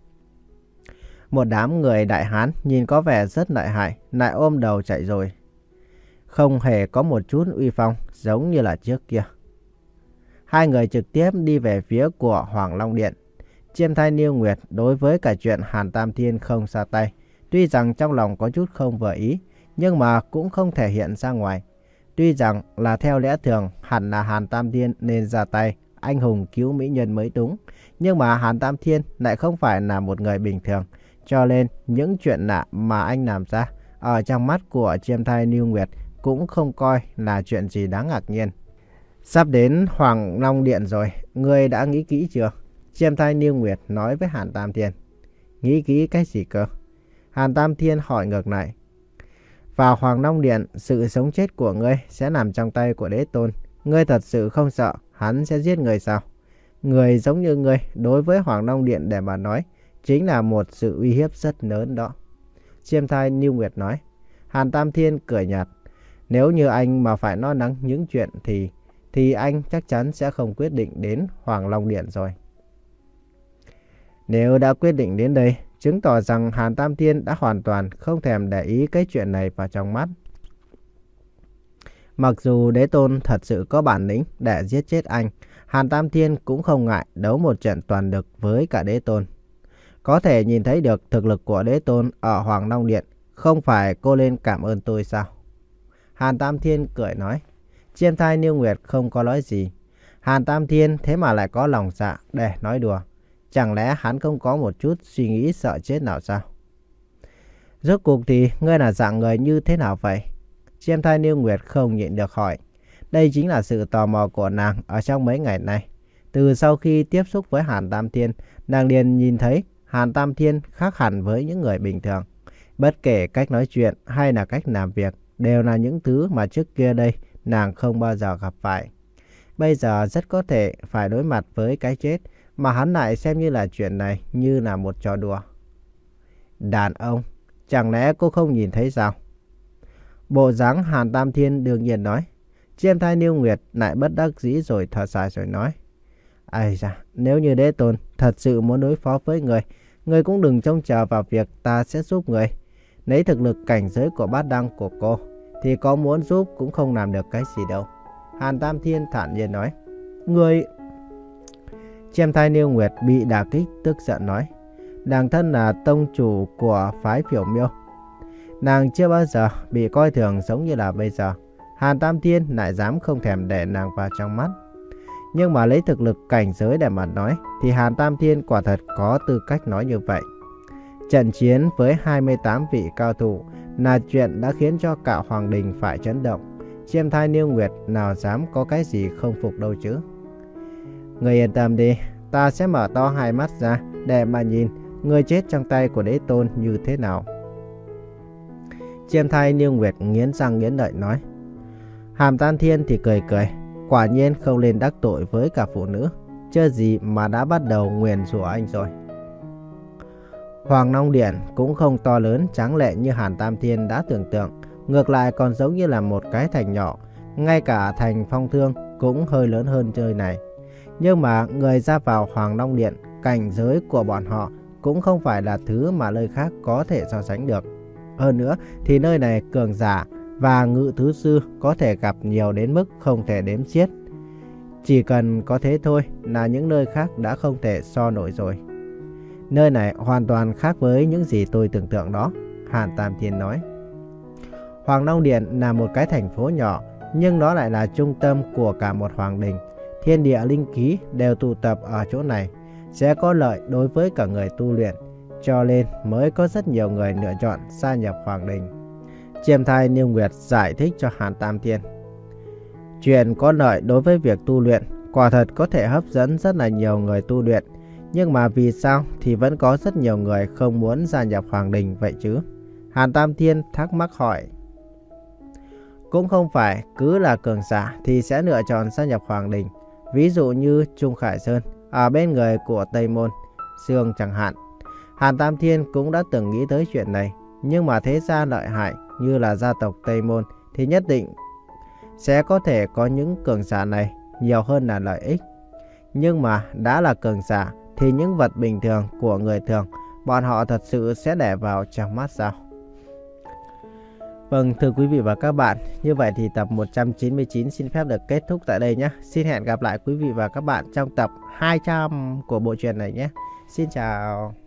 Một đám người đại hán nhìn có vẻ rất lợi hại, lại ôm đầu chạy rồi. Không hề có một chút uy phong giống như là trước kia. Hai người trực tiếp đi về phía của Hoàng Long Điện. Chiêm Thai Niêu Nguyệt đối với cả chuyện Hàn Tam Thiên không ra tay. Tuy rằng trong lòng có chút không vừa ý, nhưng mà cũng không thể hiện ra ngoài. Tuy rằng là theo lẽ thường hẳn là Hàn Tam Thiên nên ra tay, anh hùng cứu mỹ nhân mới đúng. Nhưng mà Hàn Tam Thiên lại không phải là một người bình thường. Cho nên những chuyện lạ mà anh làm ra ở trong mắt của Chiêm Thai Niêu Nguyệt cũng không coi là chuyện gì đáng ngạc nhiên. Sắp đến Hoàng Long Điện rồi, ngươi đã nghĩ kỹ chưa? Chiêm Thai Niêu Nguyệt nói với Hàn Tam Thiên. Nghĩ kỹ cái gì cơ? Hàn Tam Thiên hỏi ngược lại. Vào Hoàng Long Điện, sự sống chết của ngươi sẽ nằm trong tay của đế tôn. Ngươi thật sự không sợ hắn sẽ giết người sao? Người giống như ngươi đối với Hoàng Long Điện để mà nói chính là một sự uy hiếp rất lớn đó. Chiêm Thai Niêu Nguyệt nói. Hàn Tam Thiên cười nhạt. Nếu như anh mà phải lo lắng những chuyện thì thì anh chắc chắn sẽ không quyết định đến Hoàng Long Điện rồi. Nếu đã quyết định đến đây, chứng tỏ rằng Hàn Tam Thiên đã hoàn toàn không thèm để ý cái chuyện này vào trong mắt. Mặc dù đế tôn thật sự có bản lĩnh để giết chết anh, Hàn Tam Thiên cũng không ngại đấu một trận toàn lực với cả đế tôn. Có thể nhìn thấy được thực lực của đế tôn ở Hoàng Long Điện, không phải cô lên cảm ơn tôi sao? Hàn Tam Thiên cười nói. Chiêm Thai Niêu Nguyệt không có nói gì. Hàn Tam Thiên thế mà lại có lòng dạ để nói đùa. Chẳng lẽ hắn không có một chút suy nghĩ sợ chết nào sao? Rốt cuộc thì ngươi là dạng người như thế nào vậy? Chiêm Thai Niêu Nguyệt không nhịn được hỏi. Đây chính là sự tò mò của nàng ở trong mấy ngày nay. Từ sau khi tiếp xúc với Hàn Tam Thiên, nàng liền nhìn thấy Hàn Tam Thiên khác hẳn với những người bình thường. Bất kể cách nói chuyện hay là cách làm việc đều là những thứ mà trước kia đây nàng không bao giờ gặp phải. Bây giờ rất có thể phải đối mặt với cái chết mà hắn lại xem như là chuyện này như là một trò đùa. Đàn ông, chẳng lẽ cô không nhìn thấy sao? Bộ dáng Hàn Tam Thiên đương nhiên nói. Chiêm Thai Niêu Nguyệt lại bất đắc dĩ rồi thở dài rồi nói. Ây da, nếu như đế tôn thật sự muốn đối phó với người, người cũng đừng trông chờ vào việc ta sẽ giúp người. Lấy thực lực cảnh giới của bát đăng của cô thì có muốn giúp cũng không làm được cái gì đâu. Hàn Tam Thiên thản nhiên nói. Người... Chiêm Thai Niêu Nguyệt bị đả kích tức giận nói. Nàng thân là tông chủ của phái Phiểu Miêu. Nàng chưa bao giờ bị coi thường giống như là bây giờ. Hàn Tam Thiên lại dám không thèm để nàng vào trong mắt. Nhưng mà lấy thực lực cảnh giới để mà nói thì Hàn Tam Thiên quả thật có tư cách nói như vậy. Trận chiến với hai mươi tám vị cao thủ là chuyện đã khiến cho cả Hoàng Đình phải chấn động. Chiêm Thai Niêu Nguyệt nào dám có cái gì không phục đâu chứ. Người yên tâm đi, ta sẽ mở to hai mắt ra để mà nhìn người chết trong tay của đế tôn như thế nào. Chiêm Thai Niêu Nguyệt nghiến răng nghiến lợi nói. Hàn Tam Thiên thì cười cười, quả nhiên không nên đắc tội với cả phụ nữ, chưa gì mà đã bắt đầu nguyền rủa anh rồi. Hoàng Long Điện cũng không to lớn tráng lệ như Hàn Tam Thiên đã tưởng tượng, ngược lại còn giống như là một cái thành nhỏ, ngay cả thành Phong Thương cũng hơi lớn hơn nơi này. Nhưng mà người ra vào Hoàng Long Điện, cảnh giới của bọn họ cũng không phải là thứ mà nơi khác có thể so sánh được. Hơn nữa thì nơi này cường giả và ngự thứ sư có thể gặp nhiều đến mức không thể đếm xiết. Chỉ cần có thế thôi là những nơi khác đã không thể so nổi rồi. Nơi này hoàn toàn khác với những gì tôi tưởng tượng đó, Hàn Tam Thiên nói. Hoàng Long Điện là một cái thành phố nhỏ, nhưng nó lại là trung tâm của cả một hoàng đình. Thiên địa linh khí đều tụ tập ở chỗ này, sẽ có lợi đối với cả người tu luyện, cho nên mới có rất nhiều người lựa chọn gia nhập hoàng đình. Chiêm Thai Niêu Nguyệt giải thích cho Hàn Tam Thiên. Chuyện có lợi đối với việc tu luyện quả thật có thể hấp dẫn rất là nhiều người tu luyện, nhưng mà vì sao thì vẫn có rất nhiều người không muốn gia nhập hoàng đình vậy chứ? Hàn Tam Thiên thắc mắc hỏi. Cũng không phải cứ là cường giả thì sẽ lựa chọn gia nhập hoàng đình. Ví dụ như Trung Khải Sơn ở bên người của Tây Môn Sương chẳng hạn. Hàn Tam Thiên cũng đã từng nghĩ tới chuyện này, nhưng mà thế gia lợi hại như là gia tộc Tây Môn thì nhất định sẽ có thể có những cường giả này nhiều hơn là lợi ích. Nhưng mà đã là cường giả thì những vật bình thường của người thường bọn họ thật sự sẽ để vào trong mắt sao? Vâng, thưa quý vị và các bạn, như vậy thì tập một trăm chín mươi chín xin phép được kết thúc tại đây nhé. Xin hẹn gặp lại quý vị và các bạn trong tập hai trăm của bộ truyện này nhé. Xin chào.